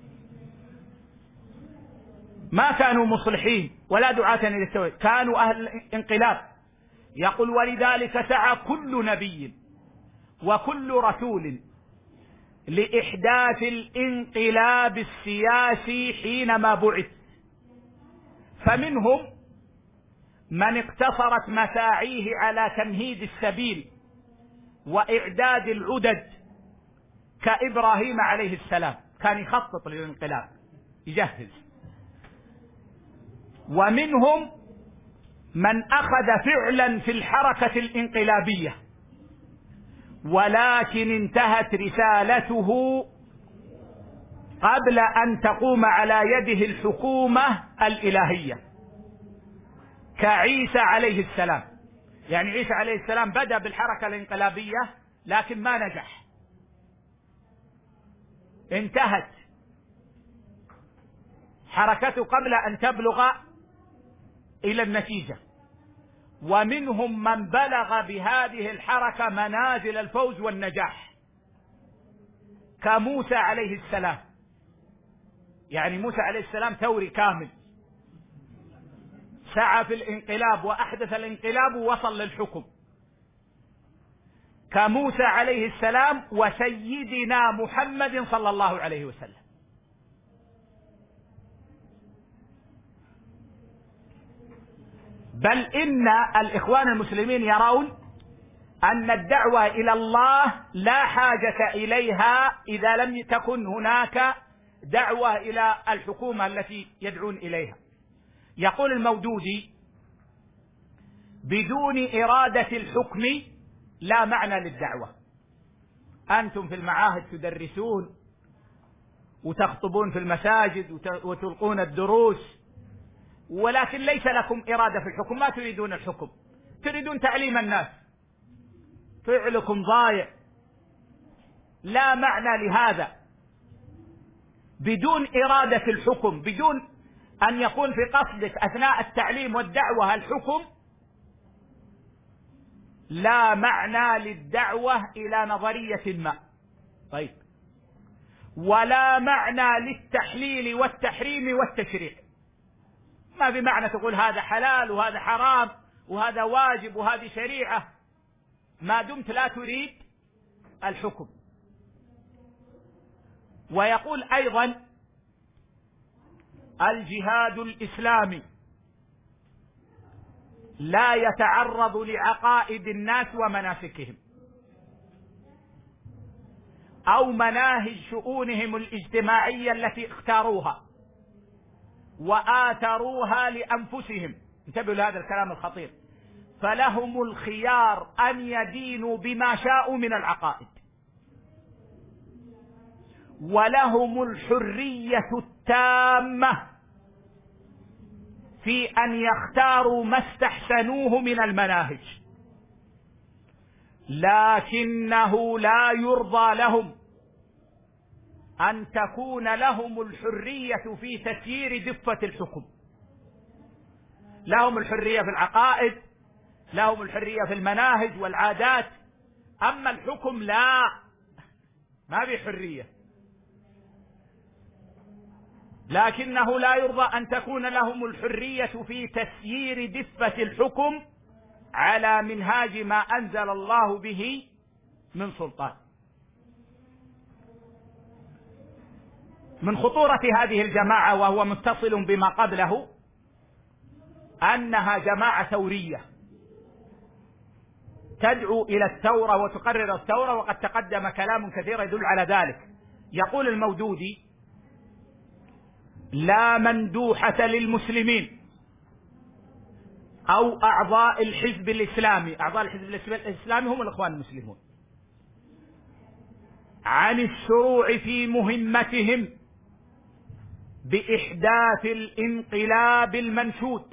ما كانوا مصلحين ولا دعاة إلى التوحيد، كانوا أهل انقلاب. يقول: ولذلك سعى كل نبي وكل رسول لإحداث الانقلاب السياسي حينما بعث، فمنهم من اقتصرت مساعيه على تمهيد السبيل وإعداد العدد كإبراهيم عليه السلام، كان يخطط للانقلاب يجهز. ومنهم من أخذ فعلا في الحركة الانقلابية، ولكن انتهت رسالته قبل أن تقوم على يده الحكومة الإلهية، كعيسى عليه السلام. يعني عيسى عليه السلام بدأ بالحركة الانقلابية لكن ما نجح، انتهت حركته قبل أن تبلغ إلى النتيجة. ومنهم من بلغ بهذه الحركة منازل الفوز والنجاح، كموسى عليه السلام. يعني موسى عليه السلام ثوري كامل، سعى في الانقلاب وأحدث الانقلاب ووصل للحكم، كموسى عليه السلام وسيدنا محمد صلى الله عليه وسلم. بل إن الإخوان المسلمين يرون أن الدعوة إلى الله لا حاجة إليها إذا لم تكن هناك دعوة إلى الحكومة التي يدعون إليها. يقول المودودي: بدون إرادة الحكم لا معنى للدعوة. أنتم في المعاهد تدرسون وتخطبون في المساجد وتلقون الدروس، ولكن ليس لكم إرادة في الحكم، ما تريدون الحكم، تريدون تعليم الناس. فعلكم ضايع، لا معنى لهذا، بدون إرادة الحكم، بدون أن يكون في قصدك أثناء التعليم والدعوة الحكم، لا معنى للدعوة إلى نظرية ما. طيب، ولا معنى للتحليل والتحريم والتشريع. ما بمعنى تقول هذا حلال وهذا حرام وهذا واجب وهذه شريعة ما دمت لا تريد الحكم. ويقول أيضا الجهاد الإسلامي لا يتعرض لعقائد الناس ومناسكهم أو مناهج شؤونهم الاجتماعية التي اختاروها وآثروها لأنفسهم. انتبهوا لهذا الكلام الخطير. فلهم الخيار أن يدينوا بما شاءوا من العقائد، ولهم الحرية التامة في أن يختاروا ما استحسنوه من المناهج، لكنه لا يرضى لهم أن تكون لهم الحرية في تسيير دفة الحكم. لهم الحرية في العقائد، لهم الحرية في المناهج والعادات، أما الحكم لا، ما في حرية. لكنه لا يرضى أن تكون لهم الحرية في تسيير دفة الحكم على منهاج ما أنزل الله به من سلطان. من خطورة هذه الجماعة، وهو متصل بما قبله، أنها جماعة ثورية تدعو إلى الثورة وتقرر الثورة، وقد تقدم كلام كثير يدل على ذلك. يقول المودودي: لا مندوحة للمسلمين أو أعضاء الحزب الإسلامي، أعضاء الحزب الإسلامي هم الإخوان المسلمون، عن الشروع في مهمتهم بإحداث الانقلاب المنشود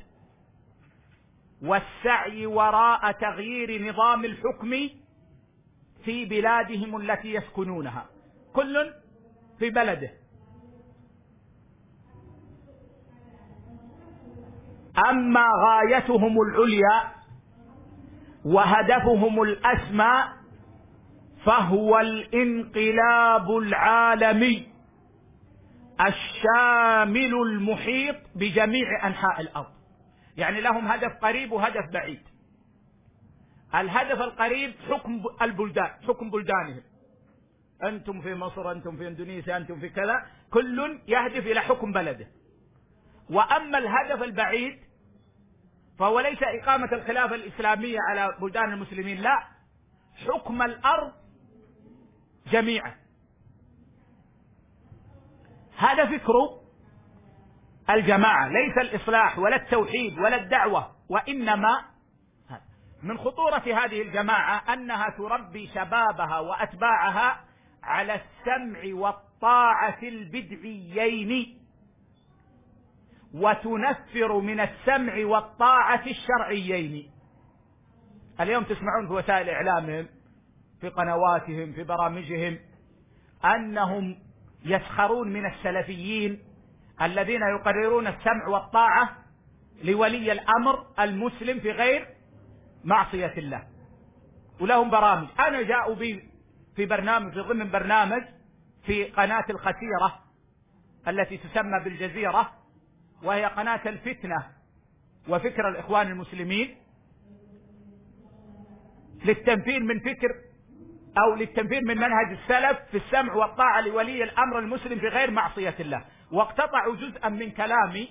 والسعي وراء تغيير نظام الحكم في بلادهم التي يسكنونها، كل في بلده. أما غايتهم العليا وهدفهم الأسمى فهو الانقلاب العالمي الشامل المحيط بجميع أنحاء الأرض. يعني لهم هدف قريب وهدف بعيد. الهدف القريب حكم البلدان، حكم بلدانهم، أنتم في مصر، أنتم في إندونيسيا، أنتم في كذا، كل يهدف إلى حكم بلده. وأما الهدف البعيد فهو ليس إقامة الخلافة الإسلامية على بلدان المسلمين، لا، حكم الأرض جميعا. هذا فكر الجماعة، ليس الإصلاح ولا التوحيد ولا الدعوة، وإنما من خطورة هذه الجماعة أنها تربي شبابها وأتباعها على السمع والطاعة البدعيين، وتنفر من السمع والطاعة الشرعيين. اليوم تسمعون في وسائل إعلامهم، في قنواتهم، في برامجهم، أنهم يسخرون من السلفيين الذين يقررون السمع والطاعة لولي الأمر المسلم في غير معصية الله. ولهم برامج. أنا جاءوا بي في برنامج، في ضمن برنامج في قناة الخسيرة التي تسمى بالجزيرة، وهي قناة الفتنة وفكر الإخوان المسلمين، للتنفير من فكر أو للتنفير من منهج السلف في السمع والطاعة لولي الأمر المسلم في غير معصية الله. واقتطعوا جزءا من كلامي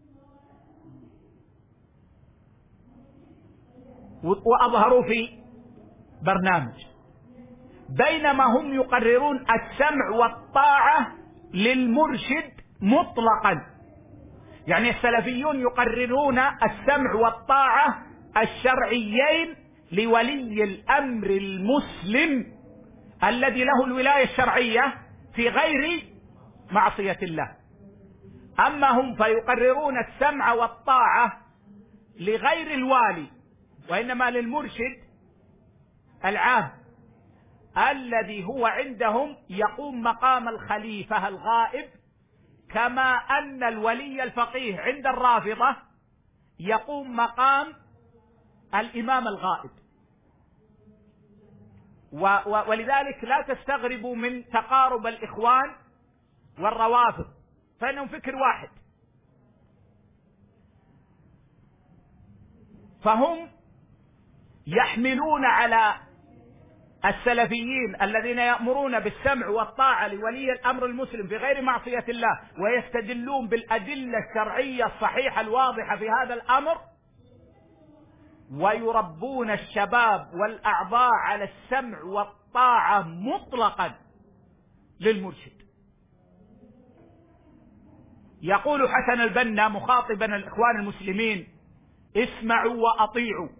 وأظهروا في برنامج، بينما هم يقررون السمع والطاعة للمرشد مطلقا. يعني السلفيون يقررون السمع والطاعة الشرعيين لولي الأمر المسلم الذي له الولاية الشرعية في غير معصية الله. أما هم فيقررون السمع والطاعة لغير الوالي، وإنما للمرشد العام الذي هو عندهم يقوم مقام الخليفة الغائب، كما أن الولي الفقيه عند الرافضة يقوم مقام الإمام الغائب. ولذلك لا تستغربوا من تقارب الإخوان والروافض، فإنهم فكر واحد. فهم يحملون على السلفيين الذين يأمرون بالسمع والطاعة لولي الأمر المسلم في غير معصية الله، ويستدلون بالأدلة الشرعية الصحيحة الواضحة في هذا الأمر، ويربون الشباب والأعضاء على السمع والطاعة مطلقا للمرشد. يقول حسن البنا مخاطبا الإخوان المسلمين: اسمعوا وأطيعوا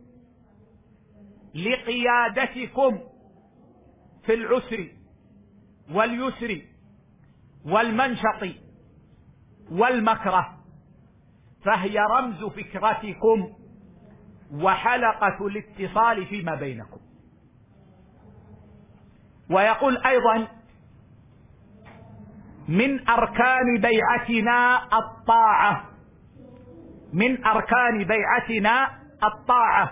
لقيادتكم في العسر واليسر والمنشط والمكره، فهي رمز فكرتكم وحلقة الاتصال فيما بينكم. ويقول أيضا: من أركان بيعتنا الطاعة، من أركان بيعتنا الطاعة،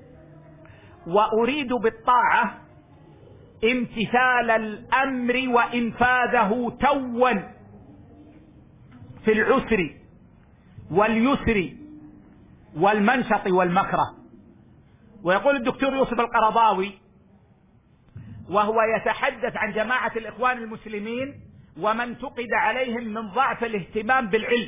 وأريد بالطاعة امتثال الأمر وإنفاذه توا في العسر واليسر والمنشط والمكره. ويقول الدكتور يوسف القرضاوي وهو يتحدث عن جماعة الإخوان المسلمين ومن انتقد عليهم من ضعف الاهتمام بالعلم،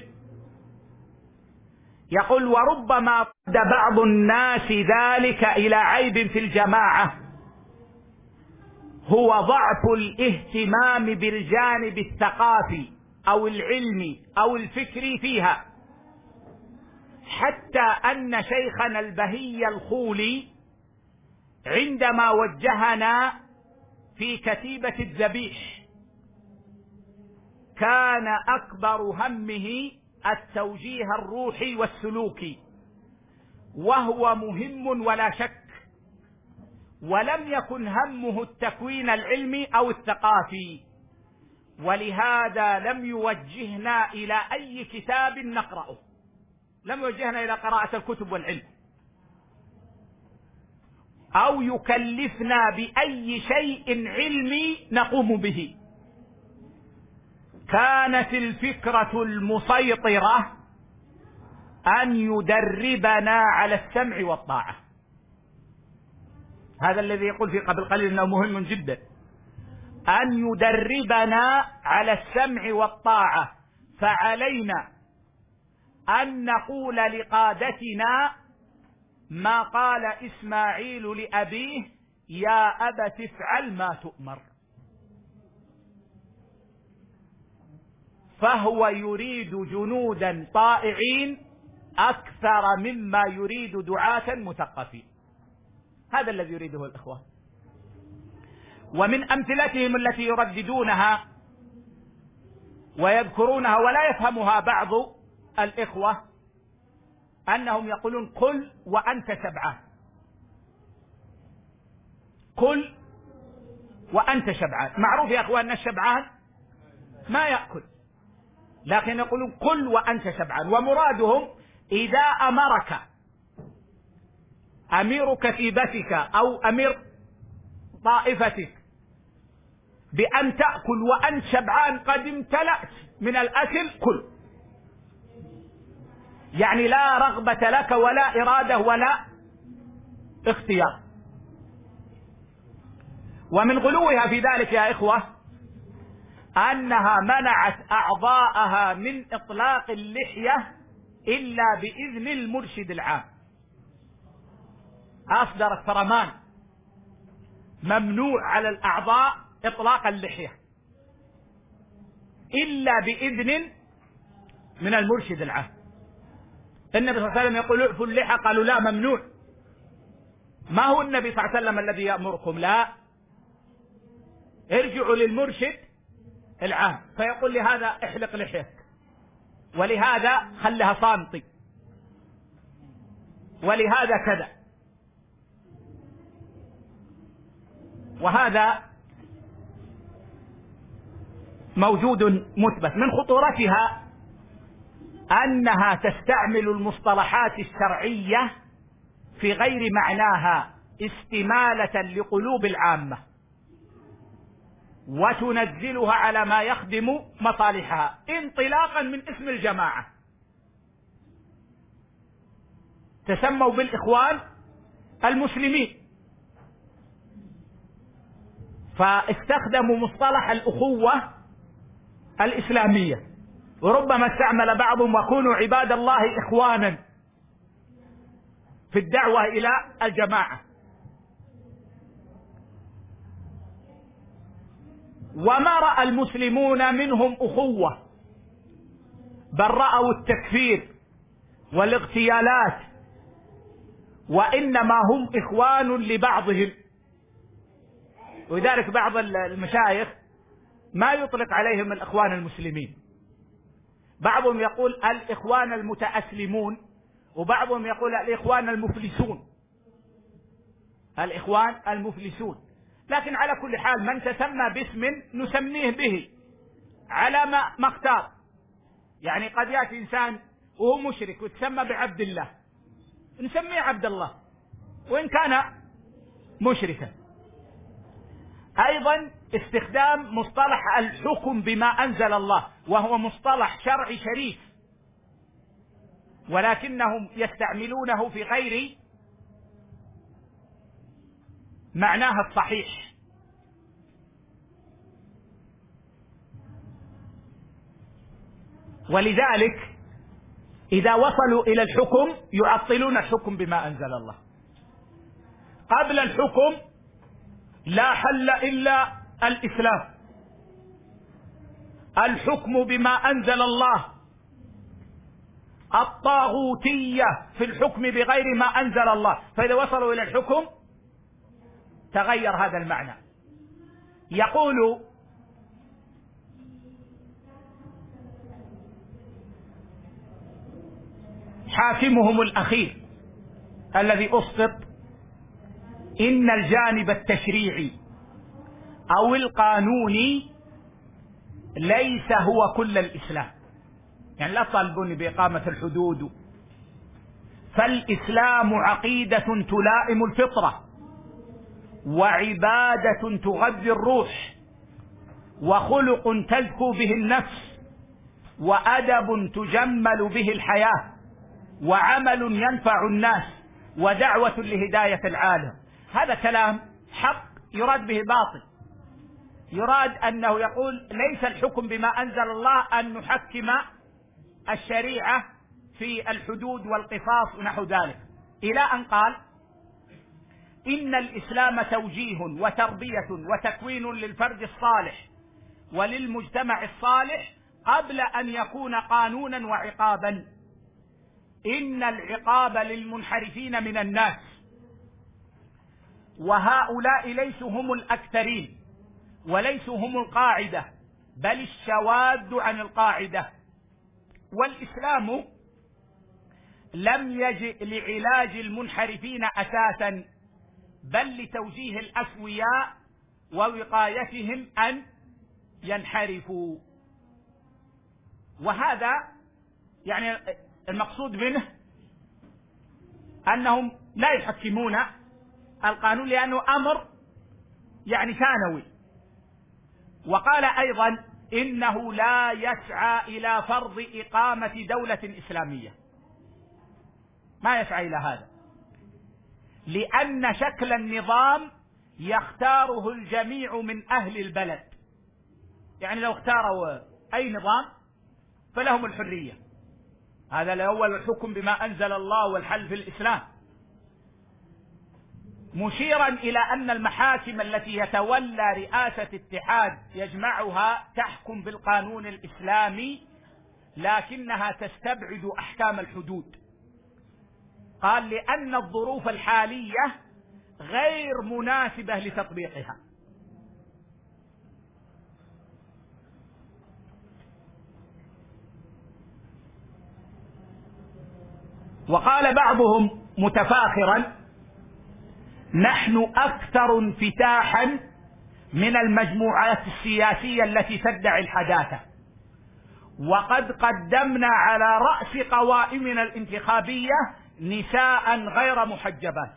يقول: وربما قد بعض الناس ذلك إلى عيب في الجماعة هو ضعف الاهتمام بالجانب الثقافي أو العلمي أو الفكري فيها، حتى أن شيخنا البهي الخولي عندما وجهنا في كتيبة الذبيح كان أكبر همه التوجيه الروحي والسلوكي، وهو مهم ولا شك، ولم يكن همه التكوين العلمي أو الثقافي، ولهذا لم يوجهنا إلى أي كتاب نقرأه، لم يوجهنا إلى قراءة الكتب والعلم، أو يكلفنا بأي شيء علمي نقوم به. كانت الفكرة المسيطرة أن يدربنا على السمع والطاعة. هذا الذي يقول في قبل قليل أنه مهم جدا، أن يدربنا على السمع والطاعة. فعلينا أن نقول لقادتنا ما قال إسماعيل لأبيه: يا أبت افعل ما تؤمر. فهو يريد جنودا طائعين أكثر مما يريد دعاة مثقفين. هذا الذي يريده الإخوان. ومن أمثلتهم التي يرددونها ويذكرونها ولا يفهمها بعض الإخوة أنهم يقولون: قل وأنت شبعان، قل وأنت شبعان. معروف يا أخوان أن الشبعان ما يأكل، لكن يقولون قل وأنت شبعان. ومرادهم إذا أمرك أمير كتيبتك أو أمير طائفتك بأن تأكل وأنت شبعان قد امتلأت من الأكل، كل. يعني لا رغبة لك ولا إرادة ولا اختيار. ومن غلوها في ذلك يا إخوة أنها منعت أعضاءها من إطلاق اللحية إلا بإذن المرشد العام. أصدرت فرمان ممنوع على الأعضاء إطلاق اللحية إلا بإذن من المرشد العام. النبي صلى الله عليه وسلم يقول: اعفوا اللحى، قالوا لا، ممنوع. ما هو النبي صلى الله عليه وسلم الذي يأمركم؟ لا، ارجعوا للمرشد العام، فيقول لهذا احلق لحيتك، ولهذا خلها صامتي، ولهذا كذا. وهذا موجود مثبت. من خطورتها أنها تستعمل المصطلحات الشرعية في غير معناها استمالة لقلوب العامة، وتنزلها على ما يخدم مصالحها انطلاقا من اسم الجماعة. تسموا بالإخوان المسلمين، فاستخدموا مصطلح الأخوة الإسلامية، وربما استعمل بعضهم وكونوا عباد الله إخوانا في الدعوة إلى الجماعة. وما رأى المسلمون منهم أخوة، بل رأوا التكفير والاغتيالات، وإنما هم إخوان لبعضهم. ولذلك بعض المشايخ ما يطلق عليهم الإخوان المسلمين، بعضهم يقول الإخوان المتأسلمون، وبعضهم يقول الإخوان المفلسون، الإخوان المفلسون. لكن على كل حال من تسمى باسم نسميه به على ما ما اختار. يعني قد يأتي إنسان وهو مشرك وتسمى بعبد الله، نسميه عبد الله وإن كان مشركا. أيضا استخدام مصطلح الحكم بما أنزل الله، وهو مصطلح شرعي شريف، ولكنهم يستعملونه في غير معناها الصحيح. ولذلك إذا وصلوا إلى الحكم يعطلون الحكم بما أنزل الله. قبل الحكم لا حل إلا الإسلام، الحكم بما أنزل الله، الطاغوتية في الحكم بغير ما أنزل الله. فإذا وصلوا إلى الحكم تغير هذا المعنى. يقول حاكمهم الأخير الذي أسقط إن الجانب التشريعي أو القانوني ليس هو كل الإسلام. يعني لا تطالبوني بإقامة الحدود، فالإسلام عقيدة تلائم الفطرة، وعبادة تغذي الروح، وخلق تزكو به النفس، وأدب تجمل به الحياة، وعمل ينفع الناس، ودعوة لهداية العالم. هذا كلام حق يراد به باطل. يراد أنه يقول ليس الحكم بما أنزل الله أن نحكم الشريعة في الحدود والقصاص ونحو ذلك، إلى أن قال إن الإسلام توجيه وتربية وتكوين للفرد الصالح وللمجتمع الصالح قبل أن يكون قانونا وعقابا. إن العقاب للمنحرفين من الناس، وهؤلاء ليسوا هم الأكثرين وليسوا هم القاعدة، بل الشواذ عن القاعدة. والإسلام لم يجئ لعلاج المنحرفين أساسا، بل لتوجيه الأسوياء ووقايتهم أن ينحرفوا. وهذا يعني المقصود منه أنهم لا يحكمون القانون لأنه أمر يعني ثانوي. وقال أيضا إنه لا يسعى إلى فرض إقامة دولة إسلامية، ما يسعى إلى هذا، لأن شكل النظام يختاره الجميع من أهل البلد. يعني لو اختاروا أي نظام فلهم الحرية. هذا الأول الحكم بما أنزل الله والحل في الإسلام، مشيرا إلى أن المحاكم التي يتولى رئاسة اتحاد يجمعها تحكم بالقانون الإسلامي، لكنها تستبعد أحكام الحدود. قال لأن الظروف الحالية غير مناسبة لتطبيقها. وقال بعضهم متفاخرا نحن أكثر انفتاحا من المجموعات السياسية التي تدعي الحداثة، وقد قدمنا على رأس قوائمنا الانتخابية نساء غير محجبات،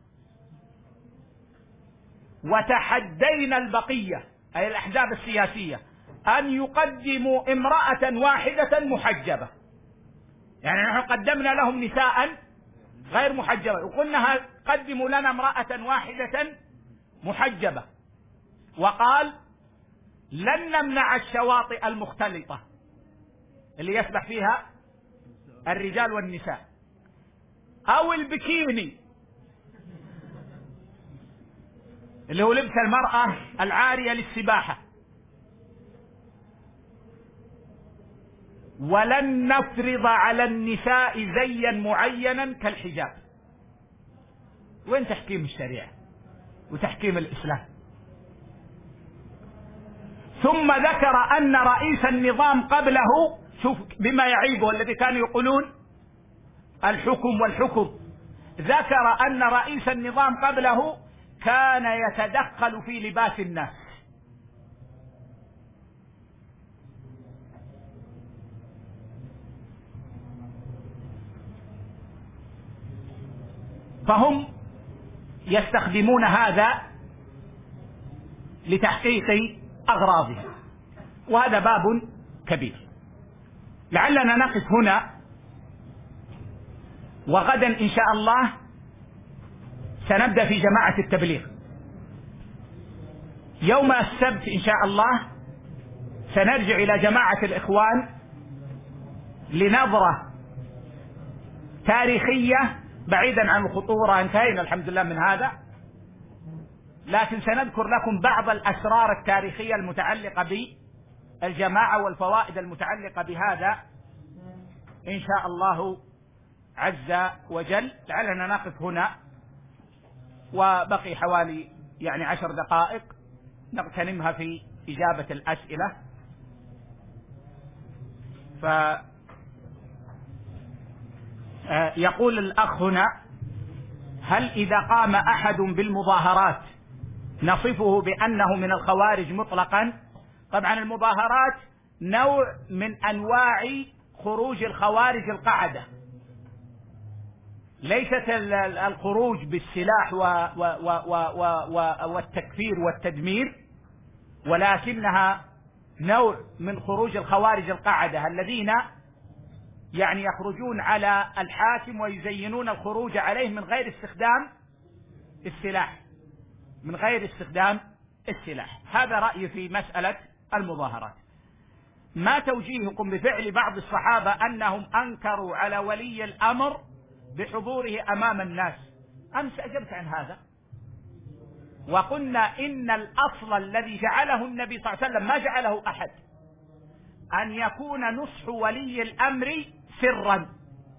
وتحدينا البقية أي الأحزاب السياسية أن يقدموا امرأة واحدة محجبة. يعني نحن قدمنا لهم نساء غير محجبة وقلنا قدموا لنا امرأة واحدة محجبة، وقال لن نمنع الشواطئ المختلطة اللي يسبح فيها الرجال والنساء، أو البكيني اللي هو لبس المرأة العارية للسباحة، ولن نفرض على النساء زيا معينا كالحجاب. وين تحكيم الشريعة وتحكيم الإسلام؟ ثم ذكر أن رئيس النظام قبله، شوف بما يعيبه الذي كانوا يقولون الحكم والحكم، ذكر أن رئيس النظام قبله كان يتدخل في لباس الناس. فهم يستخدمون هذا لتحقيق أغراضهم، وهذا باب كبير. لعلنا نقف هنا، وغدا إن شاء الله سنبدأ في جماعة التبليغ. يوم السبت إن شاء الله سنرجع إلى جماعة الإخوان لنظرة تاريخية بعيدا عن الخطورة، انتهينا الحمد لله من هذا، لكن سنذكر لكم بعض الأسرار التاريخية المتعلقة بالجماعة والفوائد المتعلقة بهذا إن شاء الله عز وجل. لعلنا نقف هنا، وبقي حوالي يعني عشر دقائق نغتنمها في إجابة الأسئلة. ف يقول الأخ هنا: هل إذا قام أحد بالمظاهرات نصفه بأنه من الخوارج مطلقا؟ طبعا المظاهرات نوع من أنواع خروج الخوارج القاعدة، ليست الخروج بالسلاح والتكفير والتدمير، ولكنها نوع من خروج الخوارج القاعدة الذين يعني يخرجون على الحاكم ويزينون الخروج عليه من غير استخدام السلاح من غير استخدام السلاح. هذا رأيي في مسألة المظاهرات. ما توجيهكم بفعل بعض الصحابة أنهم أنكروا على ولي الأمر بحضوره أمام الناس؟ أمس أجبت عن هذا وقلنا إن الأصل الذي جعله النبي صلى الله عليه وسلم ما جعله أحد، أن يكون نصح ولي الأمر سرا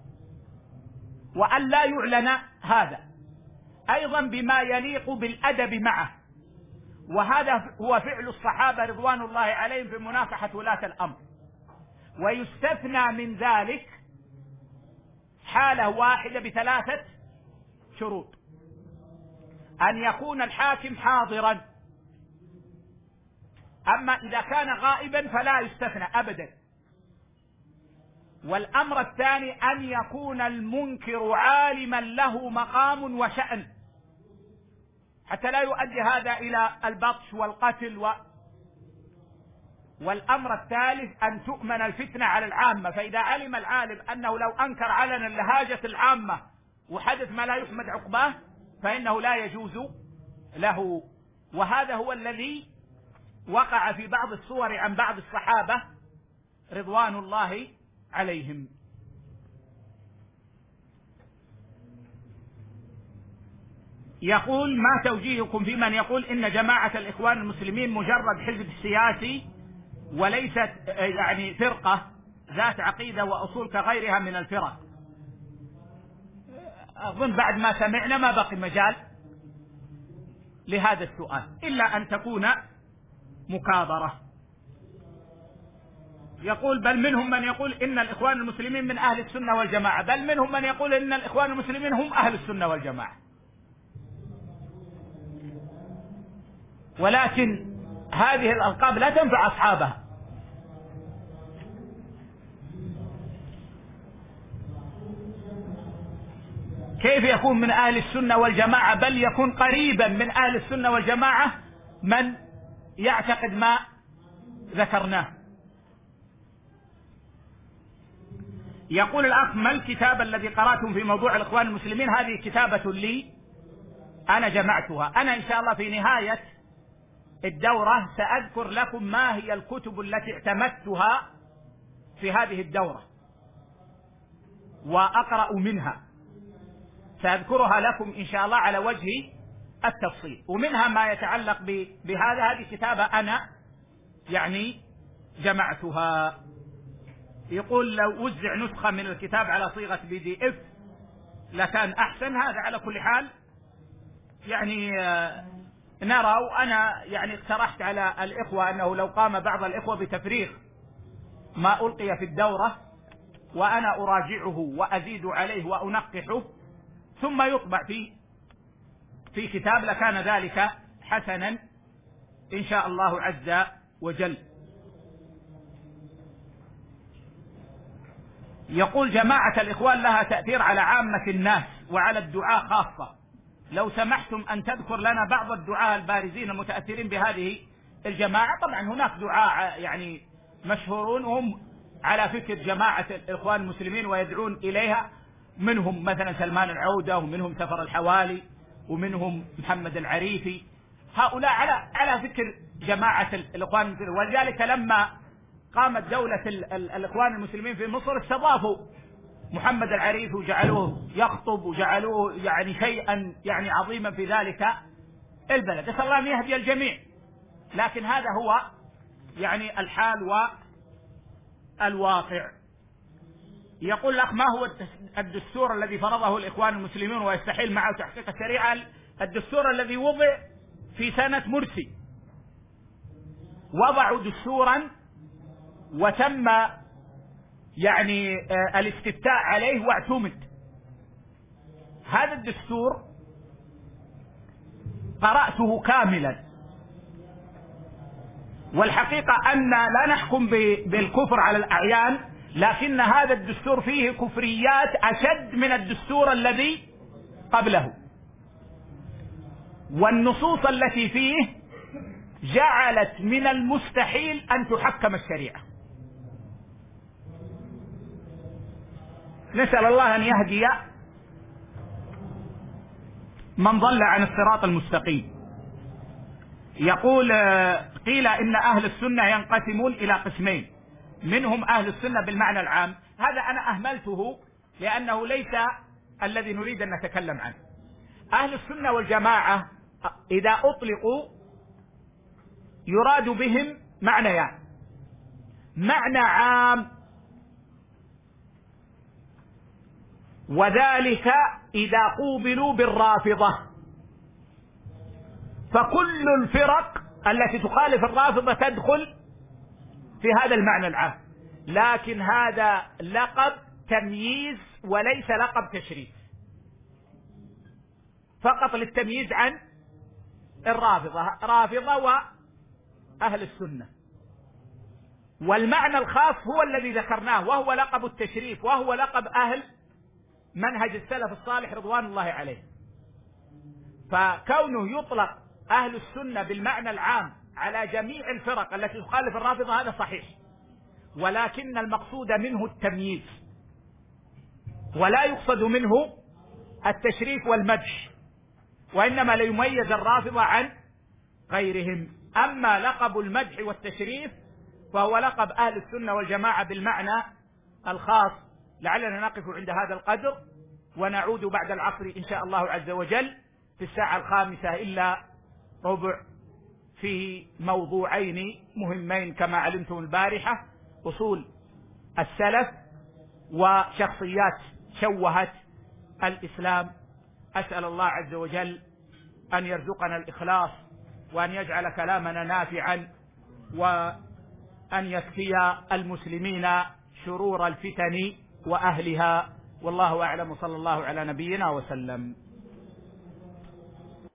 وأن لا يعلن هذا، أيضا بما يليق بالأدب معه، وهذا هو فعل الصحابة رضوان الله عليهم في مناصحة ولاة الأمر. ويستثنى من ذلك حالة واحدة بثلاثة شروط: أن يكون الحاكم حاضرا، أما إذا كان غائبا فلا يستثنى أبدا. والأمر الثاني أن يكون المنكر عالما له مقام وشأن، حتى لا يؤدي هذا إلى البطش والقتل و... والأمر الثالث أن تؤمن الفتنة على العامة، فإذا علم العالم أنه لو أنكر علنا لهاجة العامة وحدث ما لا يحمد عقباه فإنه لا يجوز له. وهذا هو الذي وقع في بعض الصور عن بعض الصحابة رضوان الله عليهم. يقول: ما توجيهكم في من يقول إن جماعة الإخوان المسلمين مجرد حزب سياسي وليست يعني فرقة ذات عقيدة وأصول كغيرها من الفرق؟ أظن بعد ما سمعنا ما بقي مجال لهذا السؤال إلا أن تكون مكابرة. يقول: بل منهم من يقول إن الإخوان المسلمين من أهل السنة والجماعة، بل منهم من يقول إن الإخوان المسلمين هم أهل السنة والجماعة. ولكن هذه الألقاب لا تنفع أصحابها. كيف يكون من أهل السنة والجماعة، بل يكون قريبا من أهل السنة والجماعة من يعتقد ما ذكرناه. يقول الأخ: ما الكتاب الذي قرأتم في موضوع الإخوان المسلمين؟ هذه كتابة لي أنا جمعتها. أنا إن شاء الله في نهاية الدورة سأذكر لكم ما هي الكتب التي اعتمدتها في هذه الدورة وأقرأ منها، سأذكرها لكم إن شاء الله على وجه التفصيل. ومنها ما يتعلق بهذا، هذه كتابة أنا يعني جمعتها. يقول: لو وزع نسخة من الكتاب على صيغة بي دي اف لكان أحسن. هذا على كل حال يعني نرى، وأنا يعني اقترحت على الإخوة أنه لو قام بعض الإخوة بتفريغ ما ألقي في الدورة وأنا أراجعه وأزيد عليه وأنقحه ثم يطبع في في كتاب لكان ذلك حسنا إن شاء الله عز وجل. يقول: جماعة الإخوان لها تأثير على عامة الناس وعلى الدعاة خاصة، لو سمحتم أن تذكر لنا بعض الدعاة البارزين المتأثرين بهذه الجماعة. طبعا هناك دعاة يعني مشهورون هم على فكر جماعة الإخوان المسلمين ويدعون إليها، منهم مثلا سلمان العودة، ومنهم سفر الحوالي، ومنهم محمد العريفي. هؤلاء على على فكر جماعة الإخوان المسلمين. ولذلك لما قامت دولة الإخوان المسلمين في مصر استضافوا محمد العريفي وجعلوه يخطب وجعلوه يعني شيئا يعني عظيما في ذلك البلد. نسأل الله أن يهدي الجميع، لكن هذا هو يعني الحال والواقع. يقول الأخ: ما هو الدستور الذي فرضه الإخوان المسلمين ويستحيل معه تحقيق الشريعة؟ الدستور الذي وضع في سنة مرسي، وضعوا دستورا وتم يعني الاستفتاء عليه واعتمد. هذا الدستور قرأته كاملا، والحقيقة أن لا نحكم بالكفر على الأعيان، لكن هذا الدستور فيه كفريات أشد من الدستور الذي قبله، والنصوص التي فيه جعلت من المستحيل أن تحكم الشريعة. نسأل الله أن يهدي من ضل عن الصراط المستقيم. يقول: قيل إن أهل السنة ينقسمون إلى قسمين، منهم أهل السنة بالمعنى العام. هذا أنا أهملته لأنه ليس الذي نريد أن نتكلم عنه. أهل السنة والجماعة إذا أطلقوا يراد بهم معنيان: معنى عام، وذلك إذا قوبلوا بالرافضة، فكل الفرق التي تخالف الرافضة تدخل في هذا المعنى العام، لكن هذا لقب تمييز وليس لقب تشريف، فقط للتمييز عن الرافضة، رافضة وأهل السنة. والمعنى الخاص هو الذي ذكرناه، وهو لقب التشريف، وهو لقب أهل منهج السلف الصالح رضوان الله عليه. فكونه يطلق أهل السنة بالمعنى العام على جميع الفرق التي تخالف الرافضة هذا صحيح، ولكن المقصود منه التمييز، ولا يقصد منه التشريف والمدح، وإنما ليميز الرافضة عن غيرهم. أما لقب المدح والتشريف فهو لقب أهل السنة والجماعة بالمعنى الخاص. لعلنا نقف عند هذا القدر، ونعود بعد العصر إن شاء الله عز وجل في الساعة الخامسة إلا ربع في موضوعين مهمين كما علمتم البارحة: أصول السلف وشخصيات شوهت الإسلام. أسأل الله عز وجل أن يرزقنا الإخلاص، وأن يجعل كلامنا نافعا، وأن يكفي المسلمين شرور الفتن وأهلها. والله أعلم، صلى الله على نبينا وسلم.